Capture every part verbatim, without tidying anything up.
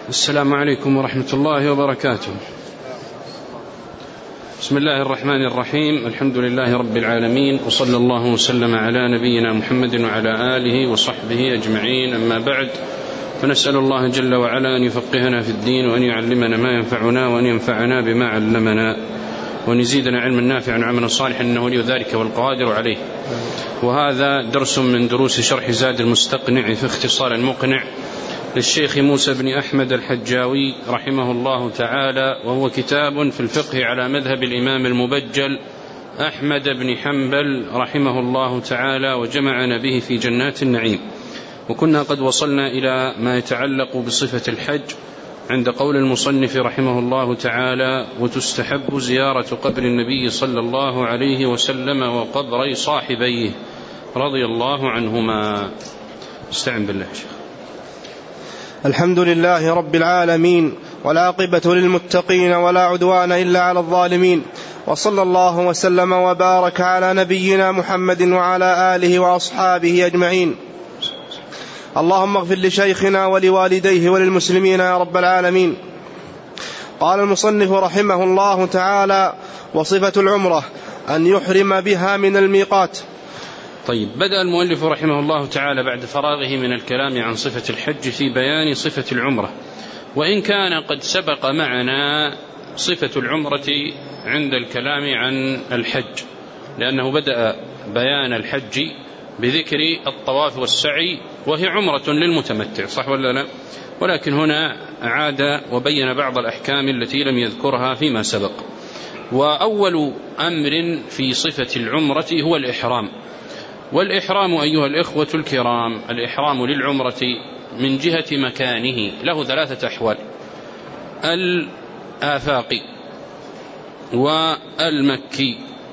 السلام عليكم ورحمة الله وبركاته. بسم الله الرحمن الرحيم. الحمد لله رب العالمين، وصلى الله وسلم على نبينا محمد وعلى آله وصحبه أجمعين. أما بعد، فنسأل الله جل وعلا أن يفقهنا في الدين، وأن يعلمنا ما ينفعنا، وأن ينفعنا بما علمنا، وأن يزيدنا علما نافعا وعملا صالحا، إنه ولي ذلك والقادر عليه. وهذا درس من دروس شرح زاد المستقنع في اختصار المقنع للشيخ موسى بن أحمد الحجاوي رحمه الله تعالى، وهو كتاب في الفقه على مذهب الإمام المبجل أحمد بن حنبل رحمه الله تعالى، وجمعنا به في جنات النعيم. وكنا قد وصلنا إلى ما يتعلق بصفة الحج عند قول المصنف رحمه الله تعالى: وتستحب زيارة قبر النبي صلى الله عليه وسلم وقبر صاحبيه رضي الله عنهما. استعن بالله شيخ. الحمد لله رب العالمين، والعاقبة للمتقين، ولا عدوان إلا على الظالمين، وصلى الله وسلم وبارك على نبينا محمد وعلى آله وأصحابه أجمعين. اللهم اغفر لشيخنا ولوالديه وللمسلمين يا رب العالمين. قال المصنف رحمه الله تعالى: وصفة العمرة أن يحرم بها من الميقات. طيب، بدأ المؤلف رحمه الله تعالى بعد فراغه من الكلام عن صفة الحج في بيان صفة العمرة، وإن كان قد سبق معنا صفة العمرة عند الكلام عن الحج، لأنه بدأ بيان الحج بذكر الطواف والسعي، وهي عمرة للمتمتع، صح ولا لا؟ ولكن هنا عاد وبين بعض الأحكام التي لم يذكرها فيما سبق. وأول أمر في صفة العمرة هو الإحرام. والإحرام أيها الإخوة الكرام، الإحرام للعمرة من جهة مكانه له ثلاثة أحوال: الآفاقي والمكي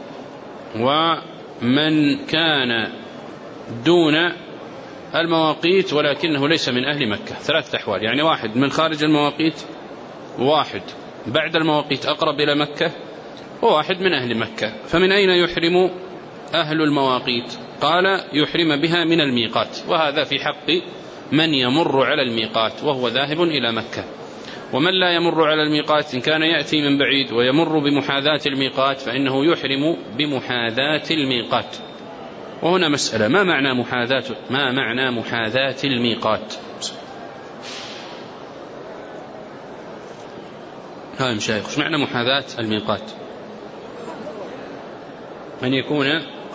ومن كان دون المواقيت ولكنه ليس من أهل مكة. ثلاثة أحوال، يعني واحد من خارج المواقيت، واحد بعد المواقيت أقرب إلى مكة، وواحد من أهل مكة. فمن أين يحرم أهل المواقيت؟ قال: يحرم بها من الميقات، وهذا في حق من يمر على الميقات وهو ذاهب إلى مكة. ومن لا يمر على الميقات، إن كان يأتي من بعيد ويمر بمحاذاة الميقات، فإنه يحرم بمحاذاة الميقات. وهنا مسألة: ما معنى محاذاة ما معنى محاذاة الميقات؟ ها مشايخ، ايش معنى محاذاة الميقات؟ أن يكون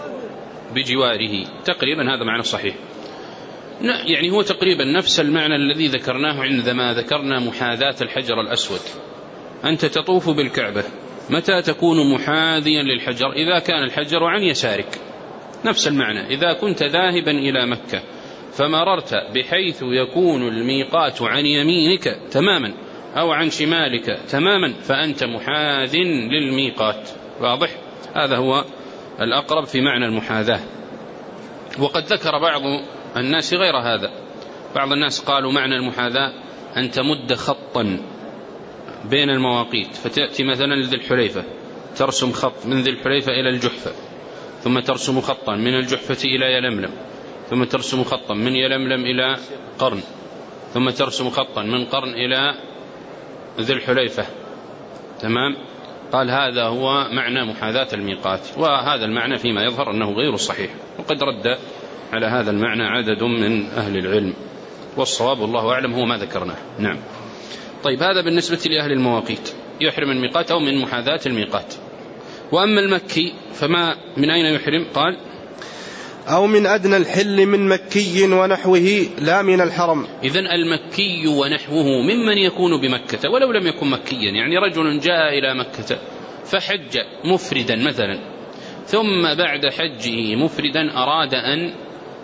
بجواره، تقريبا هذا معنى صحيح، يعني هو تقريبا نفس المعنى الذي ذكرناه عندما ذكرنا محاذاة الحجر الأسود. أنت تطوف بالكعبة، متى تكون محاذيا للحجر؟ إذا كان الحجر عن يسارك، نفس المعنى. إذا كنت ذاهبا إلى مكة فمررت بحيث يكون الميقات عن يمينك تماما أو عن شمالك تماما، فأنت محاذ للميقات. واضح؟ هذا هو الأقرب في معنى المحاذاة. وقد ذكر بعض الناس غير هذا. بعض الناس قالوا معنى المحاذاة أن تمد خطا بين المواقيت، فتأتي مثلا لذي الحليفة ترسم خط من ذي الحليفة إلى الجحفة، ثم ترسم خطا من الجحفة إلى يلملم، ثم ترسم خطا من يلملم إلى قرن، ثم ترسم خطا من قرن إلى ذي الحليفة. تمام؟ قال هذا هو معنى محاذاة الميقات، وهذا المعنى فيما يظهر أنه غير صحيح، وقد رد على هذا المعنى عدد من أهل العلم، والصواب والله أعلم هو ما ذكرناه. نعم. طيب، هذا بالنسبة لأهل المواقيت، يحرم من الميقات أو من محاذاة الميقات. وأما المكي فما من أين يحرم؟ قال: أو من أدنى الحل من مكي ونحوه لا من الحرم. إذن المكي ونحوه ممن يكون بمكة ولو لم يكن مكيا، يعني رجل جاء إلى مكة فحج مفردا مثلا، ثم بعد حجه مفردا أراد أن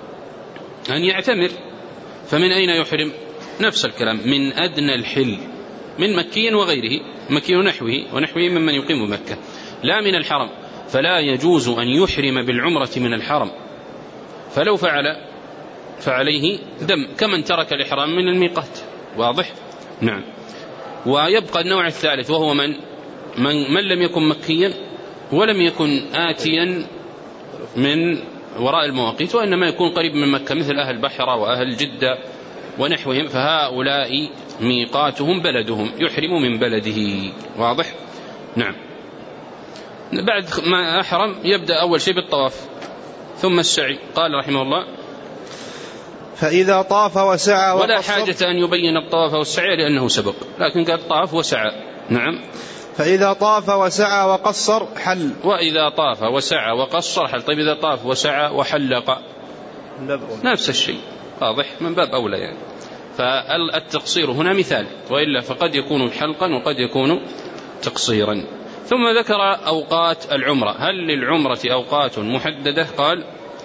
أن يعتمر، فمن أين يحرم؟ نفس الكلام، من أدنى الحل من مكي وغيره، مكي ونحوه ونحوه ممن يقيم بمكة، لا من الحرم. فلا يجوز أن يحرم بالعمرة من الحرم، فلو فعل فعليه دم كمن ترك الإحرام من الميقات. واضح؟ نعم. ويبقى النوع الثالث، وهو من من, من لم يكن مكيا ولم يكن آتيا من وراء المواقيت، وإنما يكون قريب من مكة، مثل أهل بحرة وأهل جدة ونحوهم، فهؤلاء ميقاتهم بلدهم، يحرم من بلده. واضح؟ نعم. بعد ما أحرم يبدأ أول شيء بالطواف ثم السعي. قال رحمه الله: فإذا طاف وسعى وقصر. ولا حاجة أن يبين الطواف والسعي لأنه سبق، لكن قال طاف وسعى. نعم. فإذا طاف وسعى وقصر حل. وإذا طاف وسعى وقصر حل. طيب إذا طاف وسعى وحلق نفس الشيء. واضح؟ من باب أولى يعني. فالتقصير هنا مثال، وإلا فقد يكون حلقا وقد يكون تقصيرا. ثم ذكر أوقات العمرة. هل للعمرة أوقات محددة؟ قال: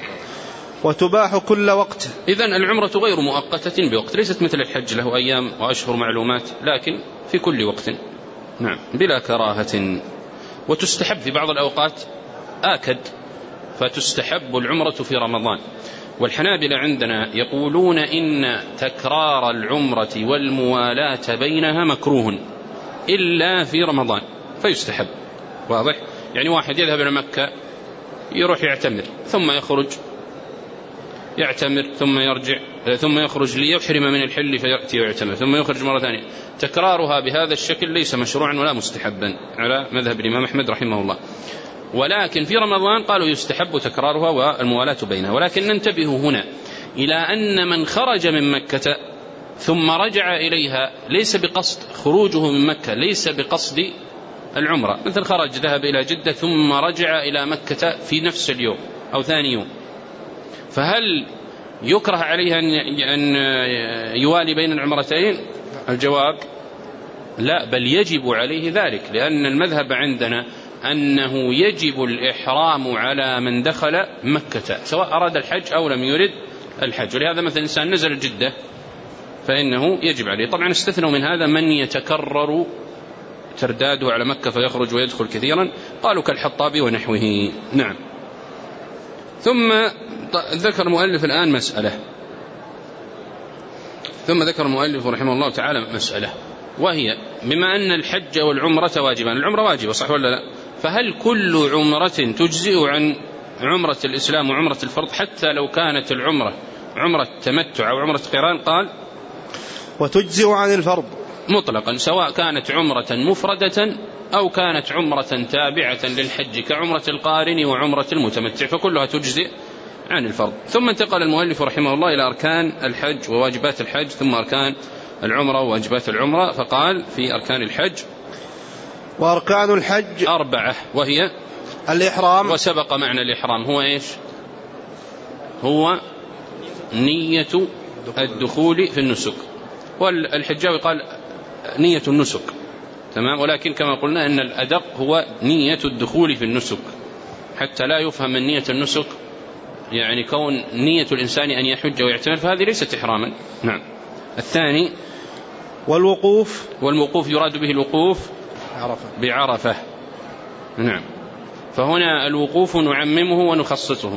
وتباح كل وقت. إذن العمرة غير مؤقتة بوقت، ليست مثل الحج له أيام وأشهر معلومات، لكن في كل وقت. نعم، بلا كراهة. وتستحب في بعض الأوقات آكد، فتستحب العمرة في رمضان. والحنابلة عندنا يقولون إن تكرار العمرة والموالاة بينها مكروه إلا في رمضان فيستحب. واضح؟ يعني واحد يذهب إلى مكة يروح يعتمر ثم يخرج يعتمر ثم يرجع ثم يخرج ليحرم من الحل فيأتي ويعتمر ثم يخرج مرة ثانية. تكرارها بهذا الشكل ليس مشروعا ولا مستحبا على مذهب الإمام أحمد رحمه الله. ولكن في رمضان قالوا يستحب تكرارها والموالاة بينها. ولكن ننتبه هنا إلى أن من خرج من مكة ثم رجع إليها ليس بقصد خروجه من مكة، ليس بقصد العمرة، مثل خرج ذهب إلى جدة ثم رجع إلى مكة في نفس اليوم أو ثاني يوم، فهل يكره عليه أن يوالي بين العمرتين؟ الجواب لا، بل يجب عليه ذلك، لأن المذهب عندنا أنه يجب الإحرام على من دخل مكة سواء أراد الحج أو لم يرد الحج. ولهذا مثلا إنسان نزل جدة فإنه يجب عليه. طبعا استثنوا من هذا من يتكرر ترداده على مكة فيخرج ويدخل كثيرا، قالوا كالحطابي ونحوه. نعم. ثم ذكر المؤلف الآن مسألة ثم ذكر المؤلف رحمه الله تعالى مسألة، وهي بما أن الحج والعمرة واجبان، العمرة واجبة صح ولا لا؟ فهل كل عمرة تجزئ عن عمرة الإسلام وعمرة الفرض حتى لو كانت العمرة عمرة تمتع أو عمرة قران؟ قال: وتجزئ عن الفرض مطلقا، سواء كانت عمرة مفردة أو كانت عمرة تابعة للحج كعمرة القارن وعمرة المتمتع، فكلها تجزئ عن الفرض. ثم انتقل المؤلف رحمه الله إلى أركان الحج وواجبات الحج، ثم أركان العمرة وواجبات العمرة، فقال: في أركان الحج: وأركان الحج أربعة، وهي الإحرام. وسبق معنى الإحرام هو إيش؟ هو نية الدخول في النسك، والحجاوي قال نية النسك، تمام، ولكن كما قلنا أن الأدق هو نية الدخول في النسك، حتى لا يفهم من نية النسك يعني كون نية الإنسان أن يحج ويعتمر، فهذه ليست إحراما. نعم. الثاني: والوقوف. والوقوف يراد به الوقوف عرفة. بعرفة. نعم. فهنا الوقوف نعممه ونخصصه،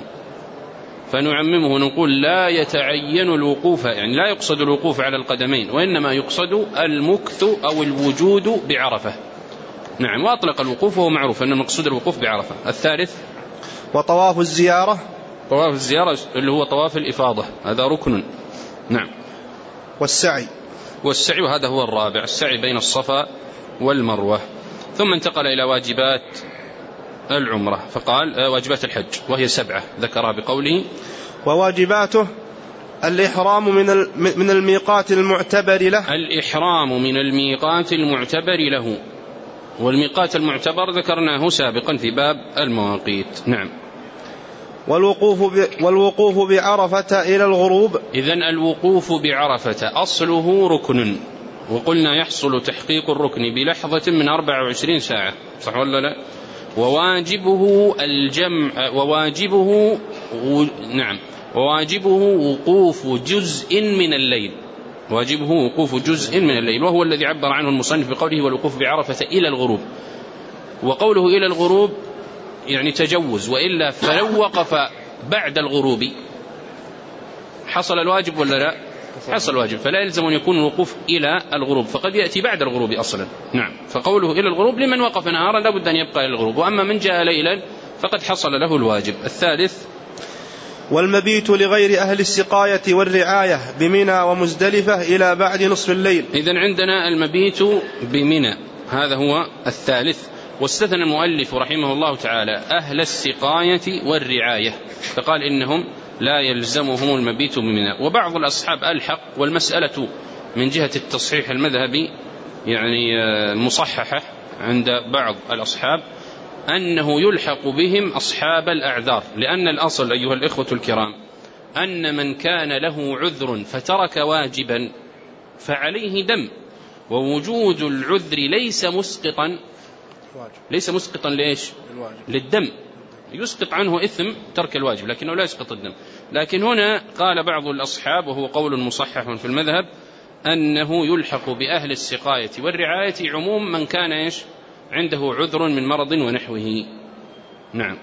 فنعممه نقول لا يتعين الوقوف، يعني لا يقصد الوقوف على القدمين، وإنما يقصد المكث أو الوجود بعرفة. نعم. وأطلق الوقوف وهو معروف أن المقصود الوقوف بعرفة. الثالث: وطواف الزيارة. طواف الزيارة اللي هو طواف الإفاضة، هذا ركن. نعم. والسعي. والسعي وهذا هو الرابع، السعي بين الصفا والمروة. ثم انتقل إلى واجبات العمرة، فقال واجبات الحج وهي سبعة ذكرها بقوله: وواجباته الإحرام من من الميقات المعتبر له. الإحرام من الميقات المعتبر له، والميقات المعتبر ذكرناه سابقا في باب المواقيت. نعم. والوقوف والوقوف بعرفة إلى الغروب. إذن الوقوف بعرفة أصله ركن، وقلنا يحصل تحقيق الركن بلحظة من أربع وعشرين ساعة، صح ولا لا؟ وواجبه الجمع وواجبه و... نعم وواجبه وقوف جزء من الليل، واجبه وقوف جزء من الليل، وهو الذي عبر عنه المصنف بقوله: والوقوف بعرفة إلى الغروب. وقوله إلى الغروب يعني تجوز، وإلا فلو وقف بعد الغروب حصل الواجب ولا لا؟ حصل الواجب، فلا يلزم أن يكون الوقوف إلى الغروب، فقد يأتي بعد الغروب أصلا. نعم. فقوله إلى الغروب لمن وقف نهارا لابد أن يبقى إلى الغروب، وأما من جاء ليلا فقد حصل له الواجب. الثالث: والمبيت لغير أهل السقاية والرعاية بمنى ومزدلفة إلى بعد نصف الليل. إذن عندنا المبيت بمنى، هذا هو الثالث. واستثنى المؤلف رحمه الله تعالى أهل السقاية والرعاية، فقال إنهم لا يلزمهم المبيت بمنى. وبعض الأصحاب ألحق، والمسألة من جهة التصحيح المذهبي يعني مصححة عند بعض الأصحاب أنه يلحق بهم أصحاب الأعذار، لأن الأصل أيها الإخوة الكرام أن من كان له عذر فترك واجبا فعليه دم، ووجود العذر ليس مسقطا ليس مسقطا ليش؟ للدم، يسقط عنه إثم ترك الواجب لكنه لا يسقط الدم. لكن هنا قال بعض الأصحاب وهو قول مصحح في المذهب أنه يلحق بأهل السقاية والرعاية عموم من كان إيش؟ عنده عذر من مرض ونحوه. نعم.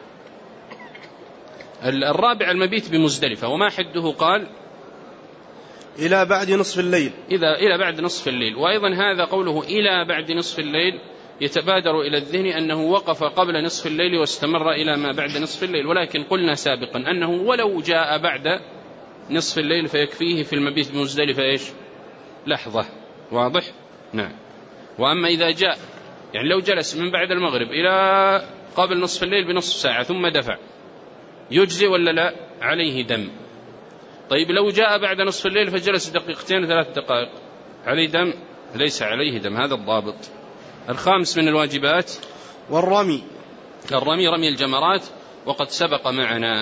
الرابع المبيت بمزدلفة، وما حده؟ قال إلى بعد نصف الليل. إذا إلى بعد نصف الليل. وأيضا هذا قوله إلى بعد نصف الليل يتبادر إلى الذهن أنه وقف قبل نصف الليل واستمر إلى ما بعد نصف الليل، ولكن قلنا سابقا أنه ولو جاء بعد نصف الليل فيكفيه في المبيت بمزدلفة إيش؟ لحظة. واضح؟ نعم. وأما إذا جاء يعني لو جلس من بعد المغرب إلى قبل نصف الليل بنصف ساعة ثم دفع، يجزي ولا لا؟ عليه دم. طيب لو جاء بعد نصف الليل فجلس دقيقتين ثلاث دقائق، عليه دم؟ ليس عليه دم. هذا الضابط. الخامس من الواجبات والرمي. الرمي رمي الجمرات، وقد سبق معنا.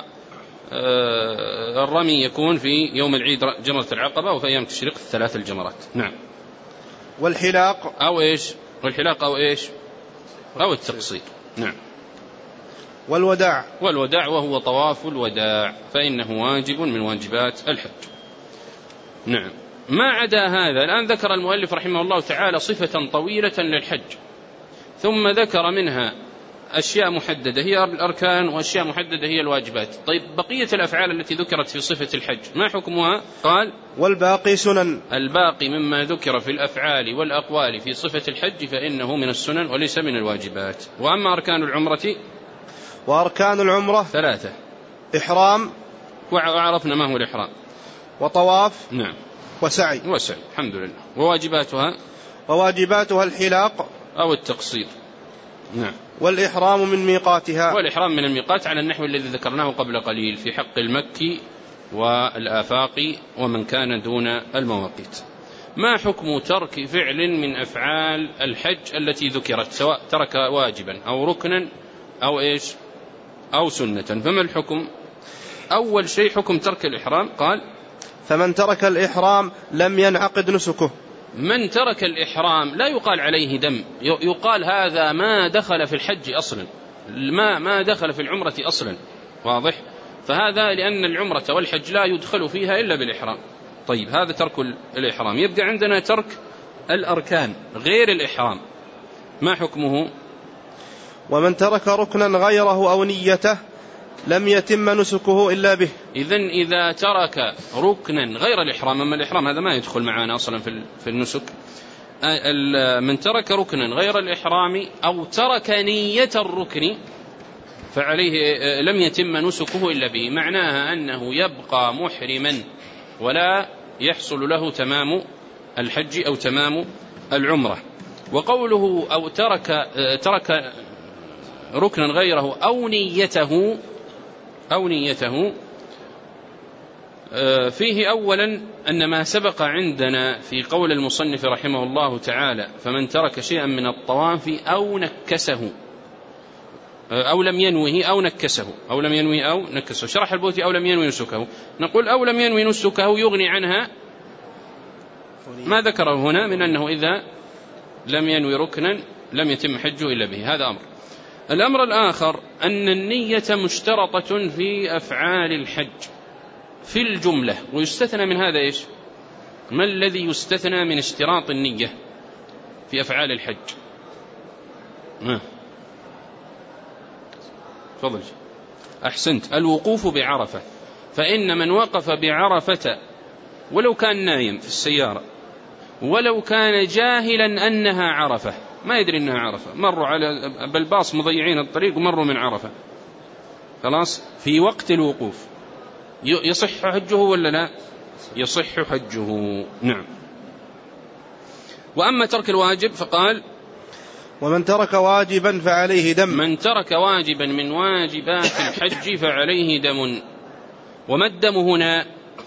والرمي يكون في يوم العيد جمرة العقبة، وفي أيام التشريق الثلاث الجمرات. نعم. والحلاق أو إيش؟ والحلاق أو إيش؟ أو التقصير. نعم. والوداع. والوداع وهو طواف الوداع، فإنه واجب من واجبات الحج. نعم. ما عدا هذا الآن ذكر المؤلف رحمه الله تعالى صفة طويلة للحج، ثم ذكر منها أشياء محددة هي الأركان، وأشياء محددة هي الواجبات. طيب بقية الأفعال التي ذكرت في صفة الحج ما حكمها؟ قال والباقي سنن. الباقي مما ذكر في الأفعال والأقوال في صفة الحج فإنه من السنن وليس من الواجبات. وأما أركان العمرة وأركان العمرة ثلاثة: إحرام، وعرفنا ما هو الإحرام، وطواف، نعم، وسعي. وسعي، الحمد لله. وواجباتها وواجباتها الحلاق أو التقصير. نعم. والإحرام من ميقاتها. والإحرام من الميقات على النحو الذي ذكرناه قبل قليل في حق المكي والآفاق ومن كان دون المواقيت. ما حكم ترك فعل من أفعال الحج التي ذكرت، سواء ترك واجبا أو ركنا أو إيش أو سنة؟ فما الحكم؟ أول شيء حكم ترك الإحرام. قال فمن ترك الإحرام لم ينعقد نسكه. من ترك الإحرام لا يقال عليه دم، يقال هذا ما دخل في الحج أصلا، ما ما دخل في العمرة أصلا. واضح؟ فهذا لأن العمرة والحج لا يدخل فيها إلا بالإحرام. طيب هذا ترك الإحرام. يبقى عندنا ترك الأركان غير الإحرام، ما حكمه؟ ومن ترك ركنا غيره أو نيته لم يتم نسكه إلا به. إذن إذا ترك ركنا غير الإحرام، أما الإحرام هذا ما يدخل معنا أصلا في النسك، من ترك ركنا غير الإحرام أو ترك نية الركن فعليه لم يتم نسكه إلا به. معناها أنه يبقى محرما ولا يحصل له تمام الحج أو تمام العمرة. وقوله أو ترك ترك ركنا غيره أو نيته أو نيته فيه أولا أن ما سبق عندنا في قول المصنف رحمه الله تعالى فمن ترك شيئا من الطواف أو نكسه أو لم ينوه أو نكسه أو لم ينوي أو نكسه. شرح البوتي أو لم ينوي نسكه، نقول أو لم ينوي نسكه يغني عنها ما ذكره هنا من أنه إذا لم ينوي ركنا لم يتم حجه إلا به. هذا أمر. الأمر الآخر أن النية مشترطة في أفعال الحج في الجملة، ويستثنى من هذا إيش؟ ما الذي يستثنى من اشتراط النية في أفعال الحج؟ ما تفضل. أحسنت. الوقوف بعرفة، فإن من وقف بعرفة ولو كان نايم في السيارة ولو كان جاهلا أنها عرفة، ما يدري أنها عرفة، مروا على بالباص مضيعين الطريق ومروا من عرفة، خلاص في وقت الوقوف يصح حجه ولا لا؟ يصح حجه. نعم. وأما ترك الواجب فقال ومن ترك واجبا فعليه دم. من ترك واجبا من واجبات الحج فعليه دم. وما الدم هنا؟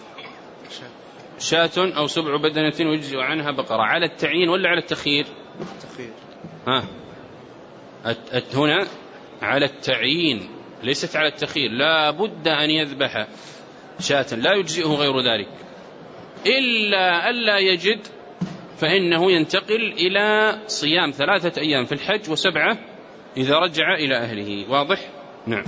شاة أو سبع بدنة ويجزئ عنها بقرة، على التعيين ولا على التخيير؟ التخيير. ها هنا على التعيين ليست على التخيير، لا بد أن يذبح شاة لا يجزئه غير ذلك، إلا ألا يجد فإنه ينتقل إلى صيام ثلاثة أيام في الحج وسبعة إذا رجع إلى أهله. واضح؟ نعم.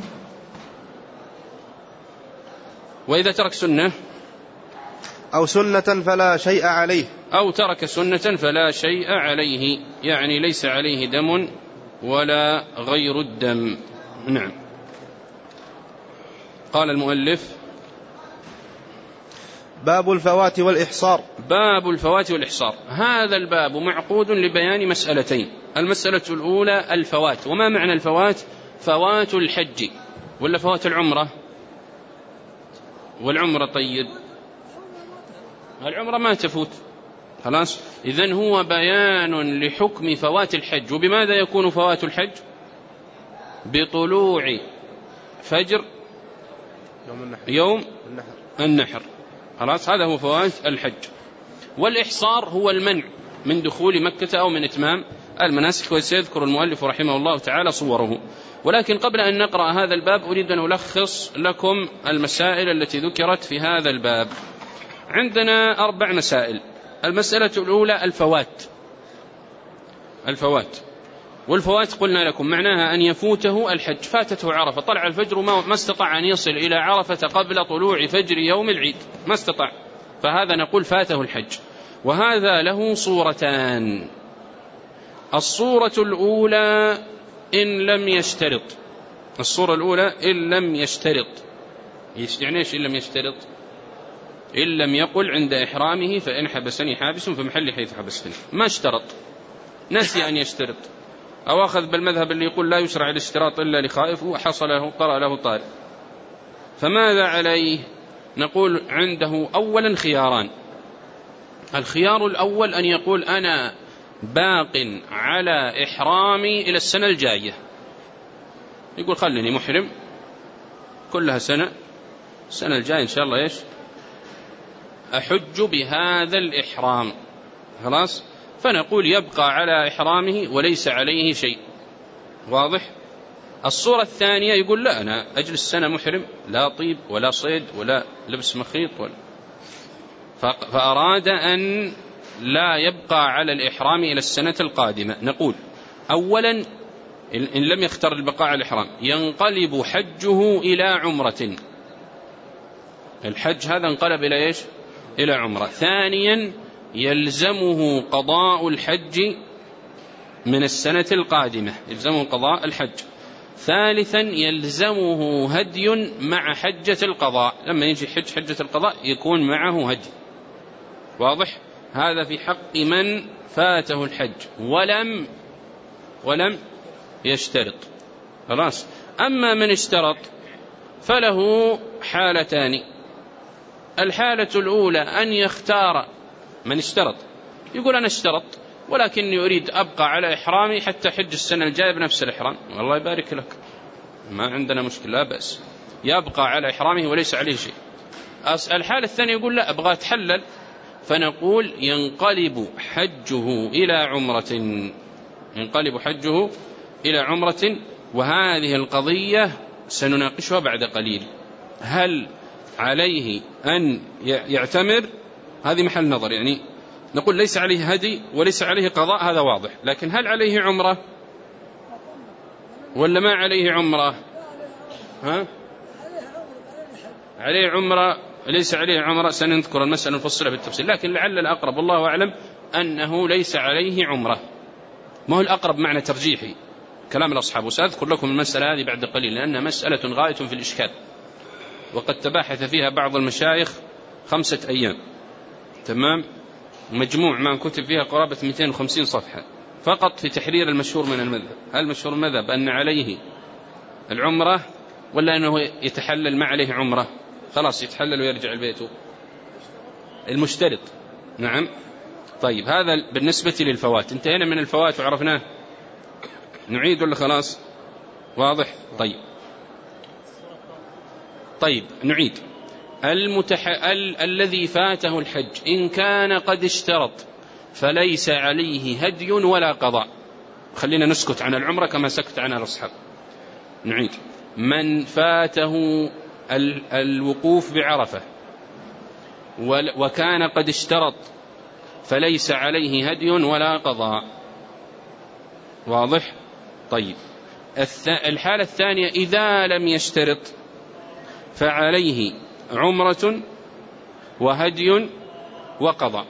وإذا ترك سنة أو سنة فلا شيء عليه، أو ترك سنة فلا شيء عليه، يعني ليس عليه دم ولا غير الدم. نعم. قال المؤلف باب الفوات والإحصار. باب الفوات والإحصار، هذا الباب معقود لبيان مسألتين. المسألة الأولى الفوات. وما معنى الفوات؟ فوات الحج ولا فوات العمرة؟ والعمرة طيب العمرة ما تفوت خلاص. إذن هو بيان لحكم فوات الحج. وبماذا يكون فوات الحج؟ بطلوع فجر يوم النحر, يوم النحر. النحر خلاص، هذا هو فوات الحج. والإحصار هو المنع من دخول مكة أو من إتمام المناسك، وسيذكر المؤلف رحمه الله تعالى صوره. ولكن قبل أن نقرأ هذا الباب أريد أن ألخص لكم المسائل التي ذكرت في هذا الباب. عندنا أربع مسائل. المسألة الأولى الفوات. الفوات والفوات قلنا لكم معناها أن يفوته الحج، فاتته عرفة، طلع الفجر ما استطاع أن يصل إلى عرفة قبل طلوع فجر يوم العيد، ما استطاع، فهذا نقول فاته الحج. وهذا له صورتان. الصورة الأولى إن لم يشترط. الصورة الأولى إن لم يشترط. يعني إيش إن لم يشترط؟ إن لم يقل عند إحرامه فإن حبسني حابس فمحل حيث حبستني، ما اشترط، نسي أن يشترط، أو أخذ بالمذهب اللي يقول لا يشرع الاشتراط إلا لخائف وحصل له طرأ له طارئ، فماذا عليه؟ نقول عنده أولا خياران. الخيار الأول أن يقول أنا باق على إحرامي إلى السنة الجاية، يقول خلني محرم كلها سنة، السنة الجاية إن شاء الله إيش أحج بهذا الإحرام خلاص، فنقول يبقى على إحرامه وليس عليه شيء. واضح؟ الصورة الثانية يقول لا أنا أجلس سنة محرم، لا طيب ولا صيد ولا لبس مخيط ولا، فأراد أن لا يبقى على الإحرام إلى السنة القادمة. نقول أولا إن لم يختار البقاء على الإحرام ينقلب حجه إلى عمرة، الحج هذا انقلب إلى إيش؟ إلى عمرة. ثانيا يلزمه قضاء الحج من السنة القادمة، يلزمه قضاء الحج. ثالثا يلزمه هدي مع حجة القضاء، لما يجي حج حجة القضاء يكون معه هدي. واضح؟ هذا في حق من فاته الحج ولم ولم يشترط خلاص. أما من اشترط فله حالتان. الحالة الأولى أن يختار من اشترط، يقول أنا اشترط ولكني أريد أبقى على إحرامي حتى حج السنة الجاية بنفس الإحرام، والله يبارك لك، ما عندنا مشكلة، لا بأس، يبقى على إحرامه وليس عليه شيء. الحالة الثانية يقول لا أبغى أتحلل، فنقول ينقلب حجه إلى عمرة، ينقلب حجه إلى عمرة. وهذه القضية سنناقشها بعد قليل، هل عليه أن يعتمر؟ هذه محل نظر، يعني نقول ليس عليه هدي وليس عليه قضاء، هذا واضح، لكن هل عليه عمرة ولا ما عليه عمرة؟ ها؟ عليه عمرة ليس عليه عمرة، سنذكر المسألة نفصلها في التفصيل، لكن لعل الأقرب والله أعلم أنه ليس عليه عمرة. ما هو الأقرب معنى ترجيحي كلام الأصحاب، وسأذكر لكم المسألة هذه بعد قليل لأنها مسألة غاية في الإشكال، وقد تباحث فيها بعض المشايخ خمسة أيام تمام، مجموع ما كتب فيها قرابة مئتين وخمسين صفحة فقط في تحرير المشهور من المذهب. هل المشهور المذهب أن عليه العمرة ولا أنه يتحلل ما عليه عمرة خلاص يتحلل ويرجع لبيته؟ المشترط. نعم. طيب هذا بالنسبة للفوات. انتهينا من الفوات وعرفناه، نعيد ولا خلاص واضح؟ طيب طيب نعيد. المتح... ال... الذي فاته الحج إن كان قد اشترط فليس عليه هدي ولا قضاء. خلينا نسكت عن العمرة كما سكت عن الأصحاب. نعيد. من فاته ال... الوقوف بعرفة وكان قد اشترط فليس عليه هدي ولا قضاء. واضح؟ طيب الحالة الثانية إذا لم يشترط فعليه عمرة وهدي وقضاء.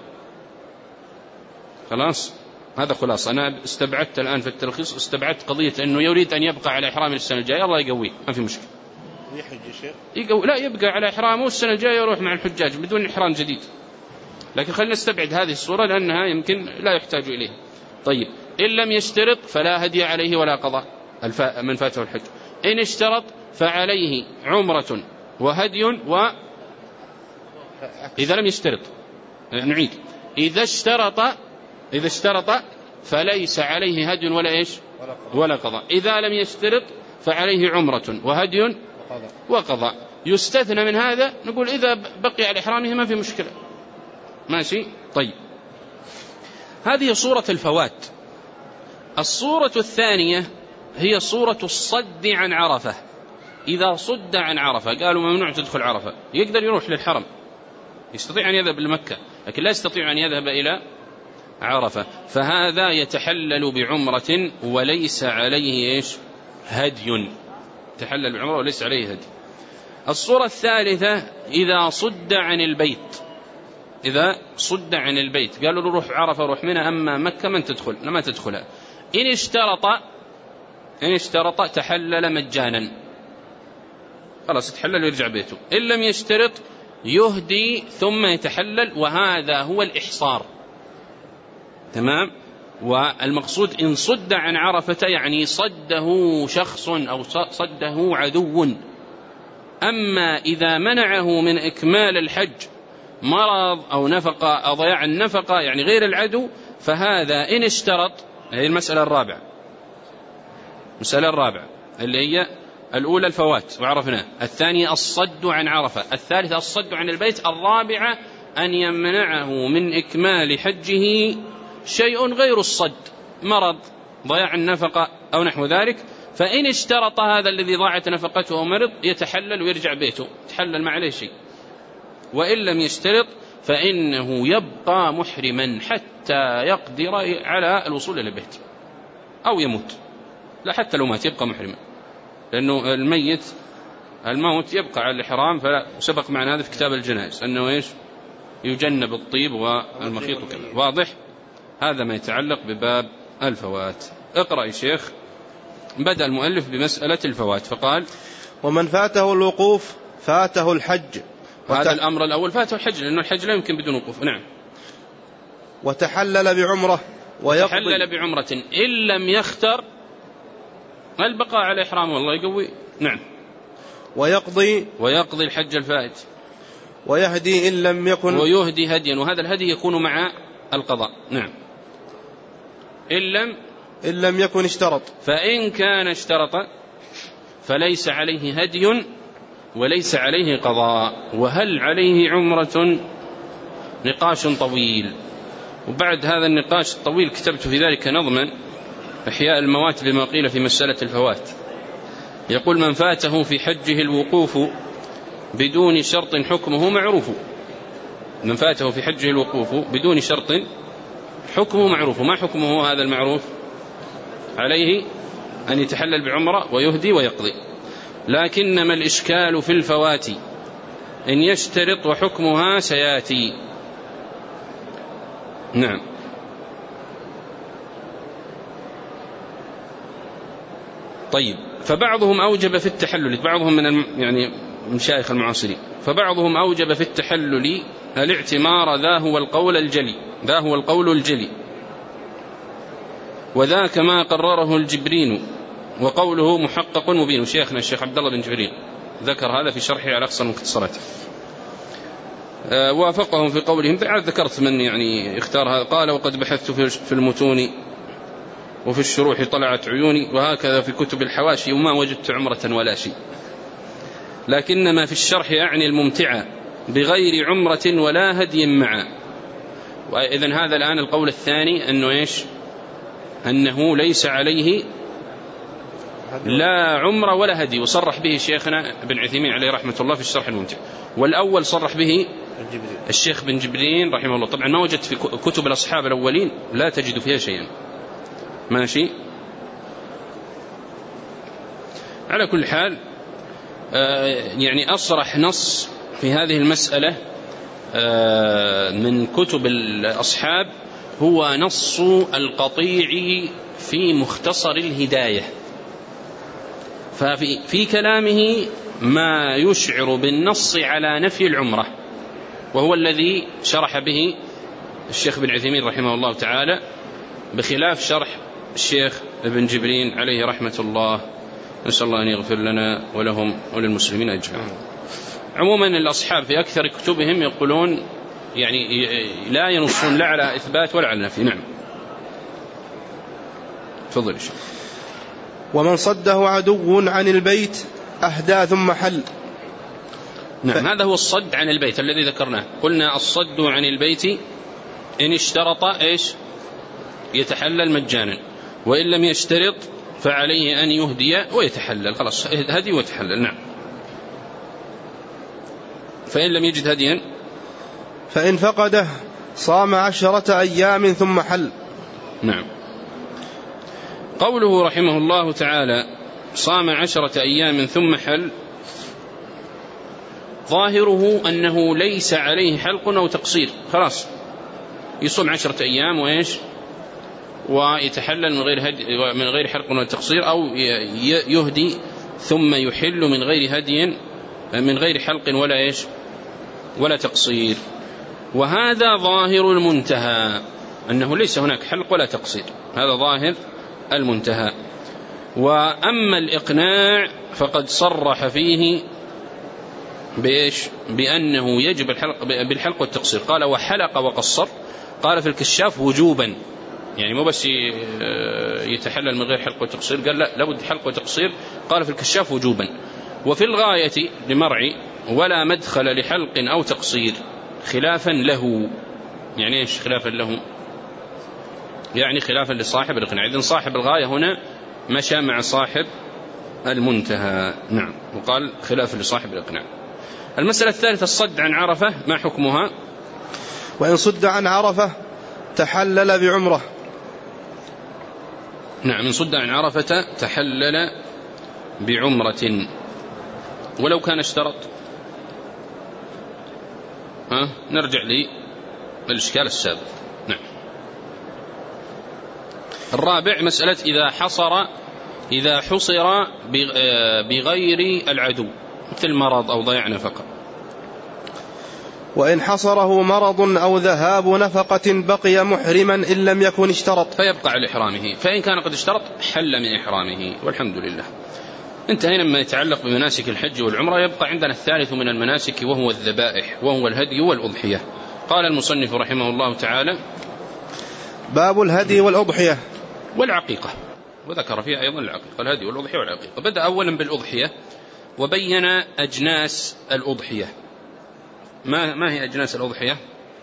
خلاص هذا خلاص. أنا استبعدت الآن في التلخيص استبعدت قضية أنه يريد أن يبقى على إحرام السنة الجاية، الله يقويه ما في مشكلة. يقو... لا يبقى على إحرامه السنة الجاية يروح مع الحجاج بدون إحرام جديد. لكن خلينا نستبعد هذه الصورة لأنها يمكن لا يحتاج إليها. طيب إن لم يشترط فلا هدي عليه ولا قضاء الف... من فاته الحج. إن اشترط فعليه عمرة وهدي و إذا لم يشترط نعيد. إذا اشترط إذا اشترط فليس عليه هدي ولا إيش ولا قضاء. إذا لم يشترط فعليه عمرة وهدي وقضاء. يستثنى من هذا نقول إذا بقي على إحرامه ما في مشكلة ماشي. طيب هذه صورة الفوات. الصورة الثانية هي صورة الصد عن عرفة. إذا صد عن عرفة قالوا ممنوع تدخل عرفة، يقدر يروح للحرم، يستطيع أن يذهب لمكة لكن لا يستطيع أن يذهب إلى عرفة، فهذا يتحلل بعمرة وليس عليه إيش هدي. يتحلل بعمرة وليس عليه هدي. الصورة الثالثة إذا صد عن البيت. إذا صد عن البيت قالوا له روح عرفة روح منها أما مكة من تدخل ما تدخلها. إن اشترط إن اشترط تحلل مجانا خلاص يتحلل ويرجع بيته. إن لم يشترط يهدي ثم يتحلل، وهذا هو الإحصار. تمام. والمقصود إن صد عن عرفة يعني صده شخص أو صده عدو. أما إذا منعه من إكمال الحج مرض أو نفقة أو ضياع النفقة يعني غير العدو فهذا إن اشترط. هي المسألة الرابعة. المسألة الرابعة اللي هي الأولى الفوات وعرفناه، الثانية الصد عن عرفة، الثالثة الصد عن البيت، الرابعة أن يمنعه من إكمال حجه شيء غير الصد، مرض ضياع النفقة أو نحو ذلك. فإن اشترط هذا الذي ضاعت نفقته مرض يتحلل ويرجع بيته، يتحلل ما عليه شيء. وإن لم يشترط فإنه يبقى محرما حتى يقدر على الوصول إلى البيت أو يموت. لا حتى لو مات يبقى محرما، لأنه الميت الموت يبقى على الإحرام. فسبق معنا هذا في كتاب الجنائز أنه إيش يجنب الطيب والمخيط وكذا. واضح؟ هذا ما يتعلق بباب الفوات. اقرأ يا شيخ. بدأ المؤلف بمسألة الفوات فقال ومن فاته الوقوف فاته الحج. هذا الأمر الأول فاته الحج لأنه الحج لا يمكن بدون وقوف. نعم. وتحلل بعمرة ويقضي تحلل بعمرة إن لم يختر البقاء على إحرام والله يقوي. نعم. ويقضي ويقضي الحج الفائت. ويهدي إن لم يكن ويهدي هديا، وهذا الهدي يكون مع القضاء. نعم. إن لم إن لم يكن اشترط. فإن كان اشترط فليس عليه هدي وليس عليه قضاء. وهل عليه عمرة؟ نقاش طويل، وبعد هذا النقاش الطويل كتبت في ذلك نظما إحياء الموات بما قيل في مسألة الفوات. يقول من فاته في حجه الوقوف بدون شرط حكمه معروف. من فاته في حجه الوقوف بدون شرط حكمه معروف. ما حكمه هذا المعروف؟ عليه أن يتحلل بعمرة ويهدي ويقضي. لكنما الإشكال في الفوات إن يشترط وحكمها سياتي. نعم. طيب فبعضهم أوجب في التحلل، بعضهم من يعني مشايخ المعاصرين، فبعضهم أوجب في التحلل الاعتمار ذا هو القول الجلي ذا هو القول الجلي وذاك ما قرره الجبرين وقوله محقق مبين، وشيخنا الشيخ عبد الله بن جبريل ذكر هذا في شرحه على أقصى المختصرات. أه وافقهم في قولهم، ذكرت من يعني اختار هذا، قال وقد بحثت في المتون وفي الشروح طلعت عيوني، وهكذا في كتب الحواشي وما وجدت عمرة ولا شيء، لكنما في الشرح أعني الممتعة بغير عمرة ولا هدي معا. وإذن هذا الآن القول الثاني أنه إيش؟ أنه ليس عليه لا عمرة ولا هدي، وصرح به شيخنا ابن عثيمين عليه رحمة الله في الشرح الممتع. والأول صرح به الشيخ بن جبرين رحمه الله. طبعا ما وجدت في كتب الأصحاب الأولين، لا تجد فيها شيئا. ماشي. على كل حال آه يعني أصرح نص في هذه المسألة آه من كتب الأصحاب هو نص القطيع في مختصر الهداية. ففي في كلامه ما يشعر بالنص على نفي العمرة، وهو الذي شرح به الشيخ بن عثيمين رحمه الله تعالى، بخلاف شرح الشيخ ابن جبرين عليه رحمة الله. نسأل الله أن يغفر لنا ولهم وللمسلمين أجمعين. عموما الأصحاب في أكثر كتبهم يقولون يعني لا ينصون لا على إثبات ولا على نفي. نعم. تفضل. ومن صده عدو عن البيت أهدى ثم حل. نعم ف... هذا هو الصد عن البيت الذي ذكرناه. قلنا الصد عن البيت إن اشترط إيش؟ يتحلل مجانا، وإن لم يشترط فعليه أن يهدي ويتحلل. خلاص هدي ويتحلل. نعم. فإن لم يجد هديا فإن فقده صام عشرة أيام ثم حل. نعم. قوله رحمه الله تعالى صام عشرة أيام ثم حل، ظاهره أنه ليس عليه حلق أو تقصير، خلاص يصوم عشرة أيام وإيش ويتحلل من غير هدي من غير حلق ولا تقصير، أو يهدي ثم يحل من غير هدي من غير حلق ولا إيش ولا تقصير. وهذا ظاهر المنتهى، أنه ليس هناك حلق ولا تقصير، هذا ظاهر المنتهى. وأما الإقناع فقد صرح فيه بإيش؟ بأنه يجب الحلق بالحلق والتقصير. قال وحلق وقصر. قال في الكشاف وجوبا، يعني مو بس يتحلل من غير حلق وتقصير، قال لا لابد حلق وتقصير. قال في الكشاف وجوبا. وفي الغاية لمرعي ولا مدخل لحلق أو تقصير خلافا له. يعني إيش خلافا له؟ يعني خلافا لصاحب الإقناع. إذن صاحب الغاية هنا مشى مع صاحب المنتهى. نعم. وقال خلافا لصاحب الإقناع. المسألة الثالثة الصد عن عرفة، ما حكمها؟ وإن صد عن عرفة تحلل بعمرة. نعم. من صد عن عرفة تحلل بعمرة ولو كان اشترط. ها نرجع لي الإشكال السابق. نعم. الرابع مسألة إذا حصر إذا حصر بغير العدو مثل مرض أو ضياع نفقة. وإن حصره مرض أو ذهاب نفقة بقي محرما إن لم يكن اشترط، فيبقى على إحرامه. فإن كان قد اشترط حل من إحرامه. والحمد لله. انتهينا مما يتعلق بمناسك الحج والعمرة. يبقى عندنا الثالث من المناسك وهو الذبائح، وهو الهدي والأضحية. قال المصنف رحمه الله تعالى باب الهدي والأضحية والعقيقة، وذكر فيها أيضا العقيقة. الهدي والأضحية والعقيقة. بدأ أولا بالأضحية وبين أجناس الأضحية. ما ما هي أجناس الأضحية؟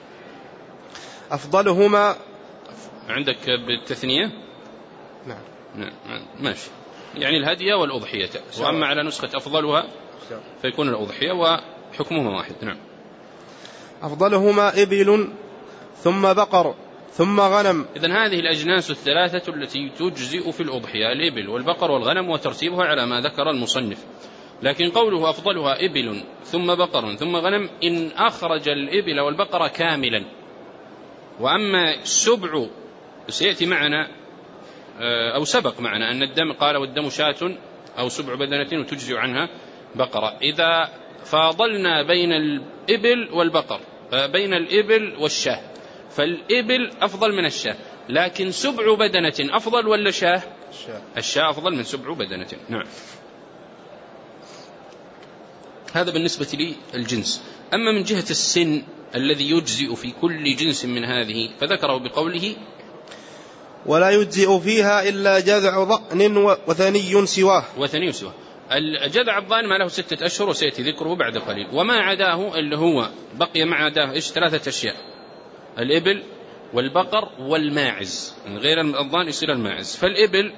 أفضلهما عندك بالتثنية. نعم. نعم ماشي. يعني الهدي والأضحية. وأما على نسخة أفضلها فيكون الأضحية وحكمهما واحد. نعم. أفضلهما إبل ثم بقر ثم غنم. إذن هذه الأجناس الثلاثة التي تجزئ في الأضحية، الإبل والبقر والغنم، وترتيبها على ما ذكر المصنف. لكن قوله أفضلها إبل ثم بقر ثم غنم إن أخرج الإبل والبقر كاملا. وأما السبع سيأتي معنا أو سبق معنا أن الدم قال والدم شاة أو سبع بدنة وتجزئ عنها بقرة. إذا فاضلنا بين الإبل والبقر بين الإبل والشاه، فالإبل أفضل من الشاه، لكن سبع بدنة أفضل ولا شاه؟ الشاة أفضل من سبع بدنة. نعم. هذا بالنسبة للجنس. أما من جهة السن الذي يجزئ في كل جنس من هذه فذكره بقوله ولا يجزئ فيها إلا جذع ضأن وثني سواه. وثني سواه. الجذع الضأن ما له ستة أشهر وسيأتي ذكره بعد قليل. وما عداه اللي هو بقي ما عداه إيش ثلاثة أشياء: الإبل والبقر والماعز. من غير الضأن يصير الماعز. فالإبل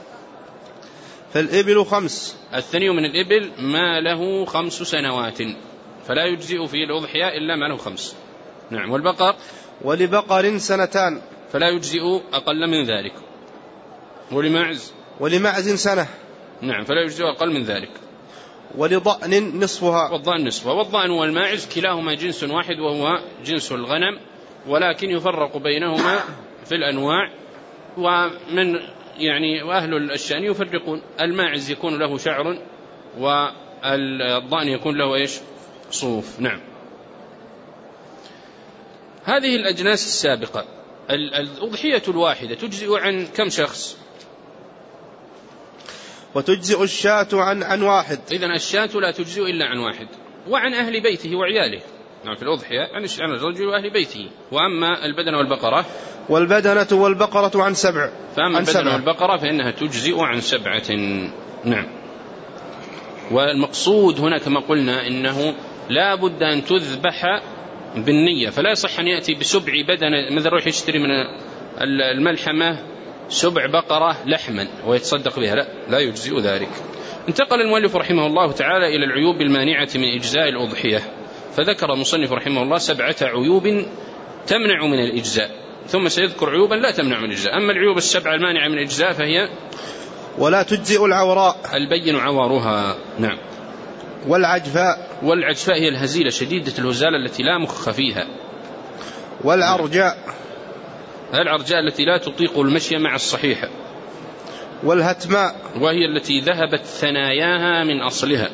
فالإبل خمس. الثني من الإبل ما له خمس سنوات فلا يجزئ فيه الأضحية إلا ما له خمس. نعم. والبقر ولبقر سنتان فلا يجزئ أقل من ذلك. ولماعز ولماعز سنة. نعم. فلا يجزئ أقل من ذلك. ولضأن نصفها. والضأن نصفها. والضأن والماعز كلاهما جنس واحد وهو جنس الغنم، ولكن يفرق بينهما في الأنواع. ومن يعني وأهل الشأن يفرقون: الماعز يكون له شعر والضأن يكون له إيش؟ صوف. نعم. هذه الأجناس السابقة الأضحية الواحدة تجزئ عن كم شخص؟ وتجزئ الشاة عن عن واحد. إذن الشاة لا تجزئ إلا عن واحد، وعن أهل بيته وعياله. نعم. في الأضحية عن الرجل وأهل بيته. وأما البدنة والبقرة والبدنة والبقرة عن سبع. فأما البدنة والبقرة فإنها تجزئ عن سبعة. نعم. والمقصود هنا كما قلنا إنه لا بد أن تذبح بالنية، فلا يصح أن يأتي بسبع بدنة مثل يروح يشتري من الملحمة سبع بقرة لحما ويتصدق بها، لا لا يجزئ ذلك. انتقل المؤلف رحمه الله تعالى إلى العيوب المانعة من إجزاء الأضحية، فذكر المصنف رحمه الله سبعة عيوب تمنع من الإجزاء، ثم سيذكر عيوبا لا تمنع من الإجزاء. أما العيوب السبعة المانعة من الإجزاء فهي: ولا تجزئ العوراء البين عوارها. نعم. والعجفاء والعجفاء هي الهزيلة شديدة الهزالة التي لا مخ فيها. والعرجاء العرجاء التي لا تطيق المشي مع الصحيحة. والهتماء وهي التي ذهبت ثناياها من أصلها.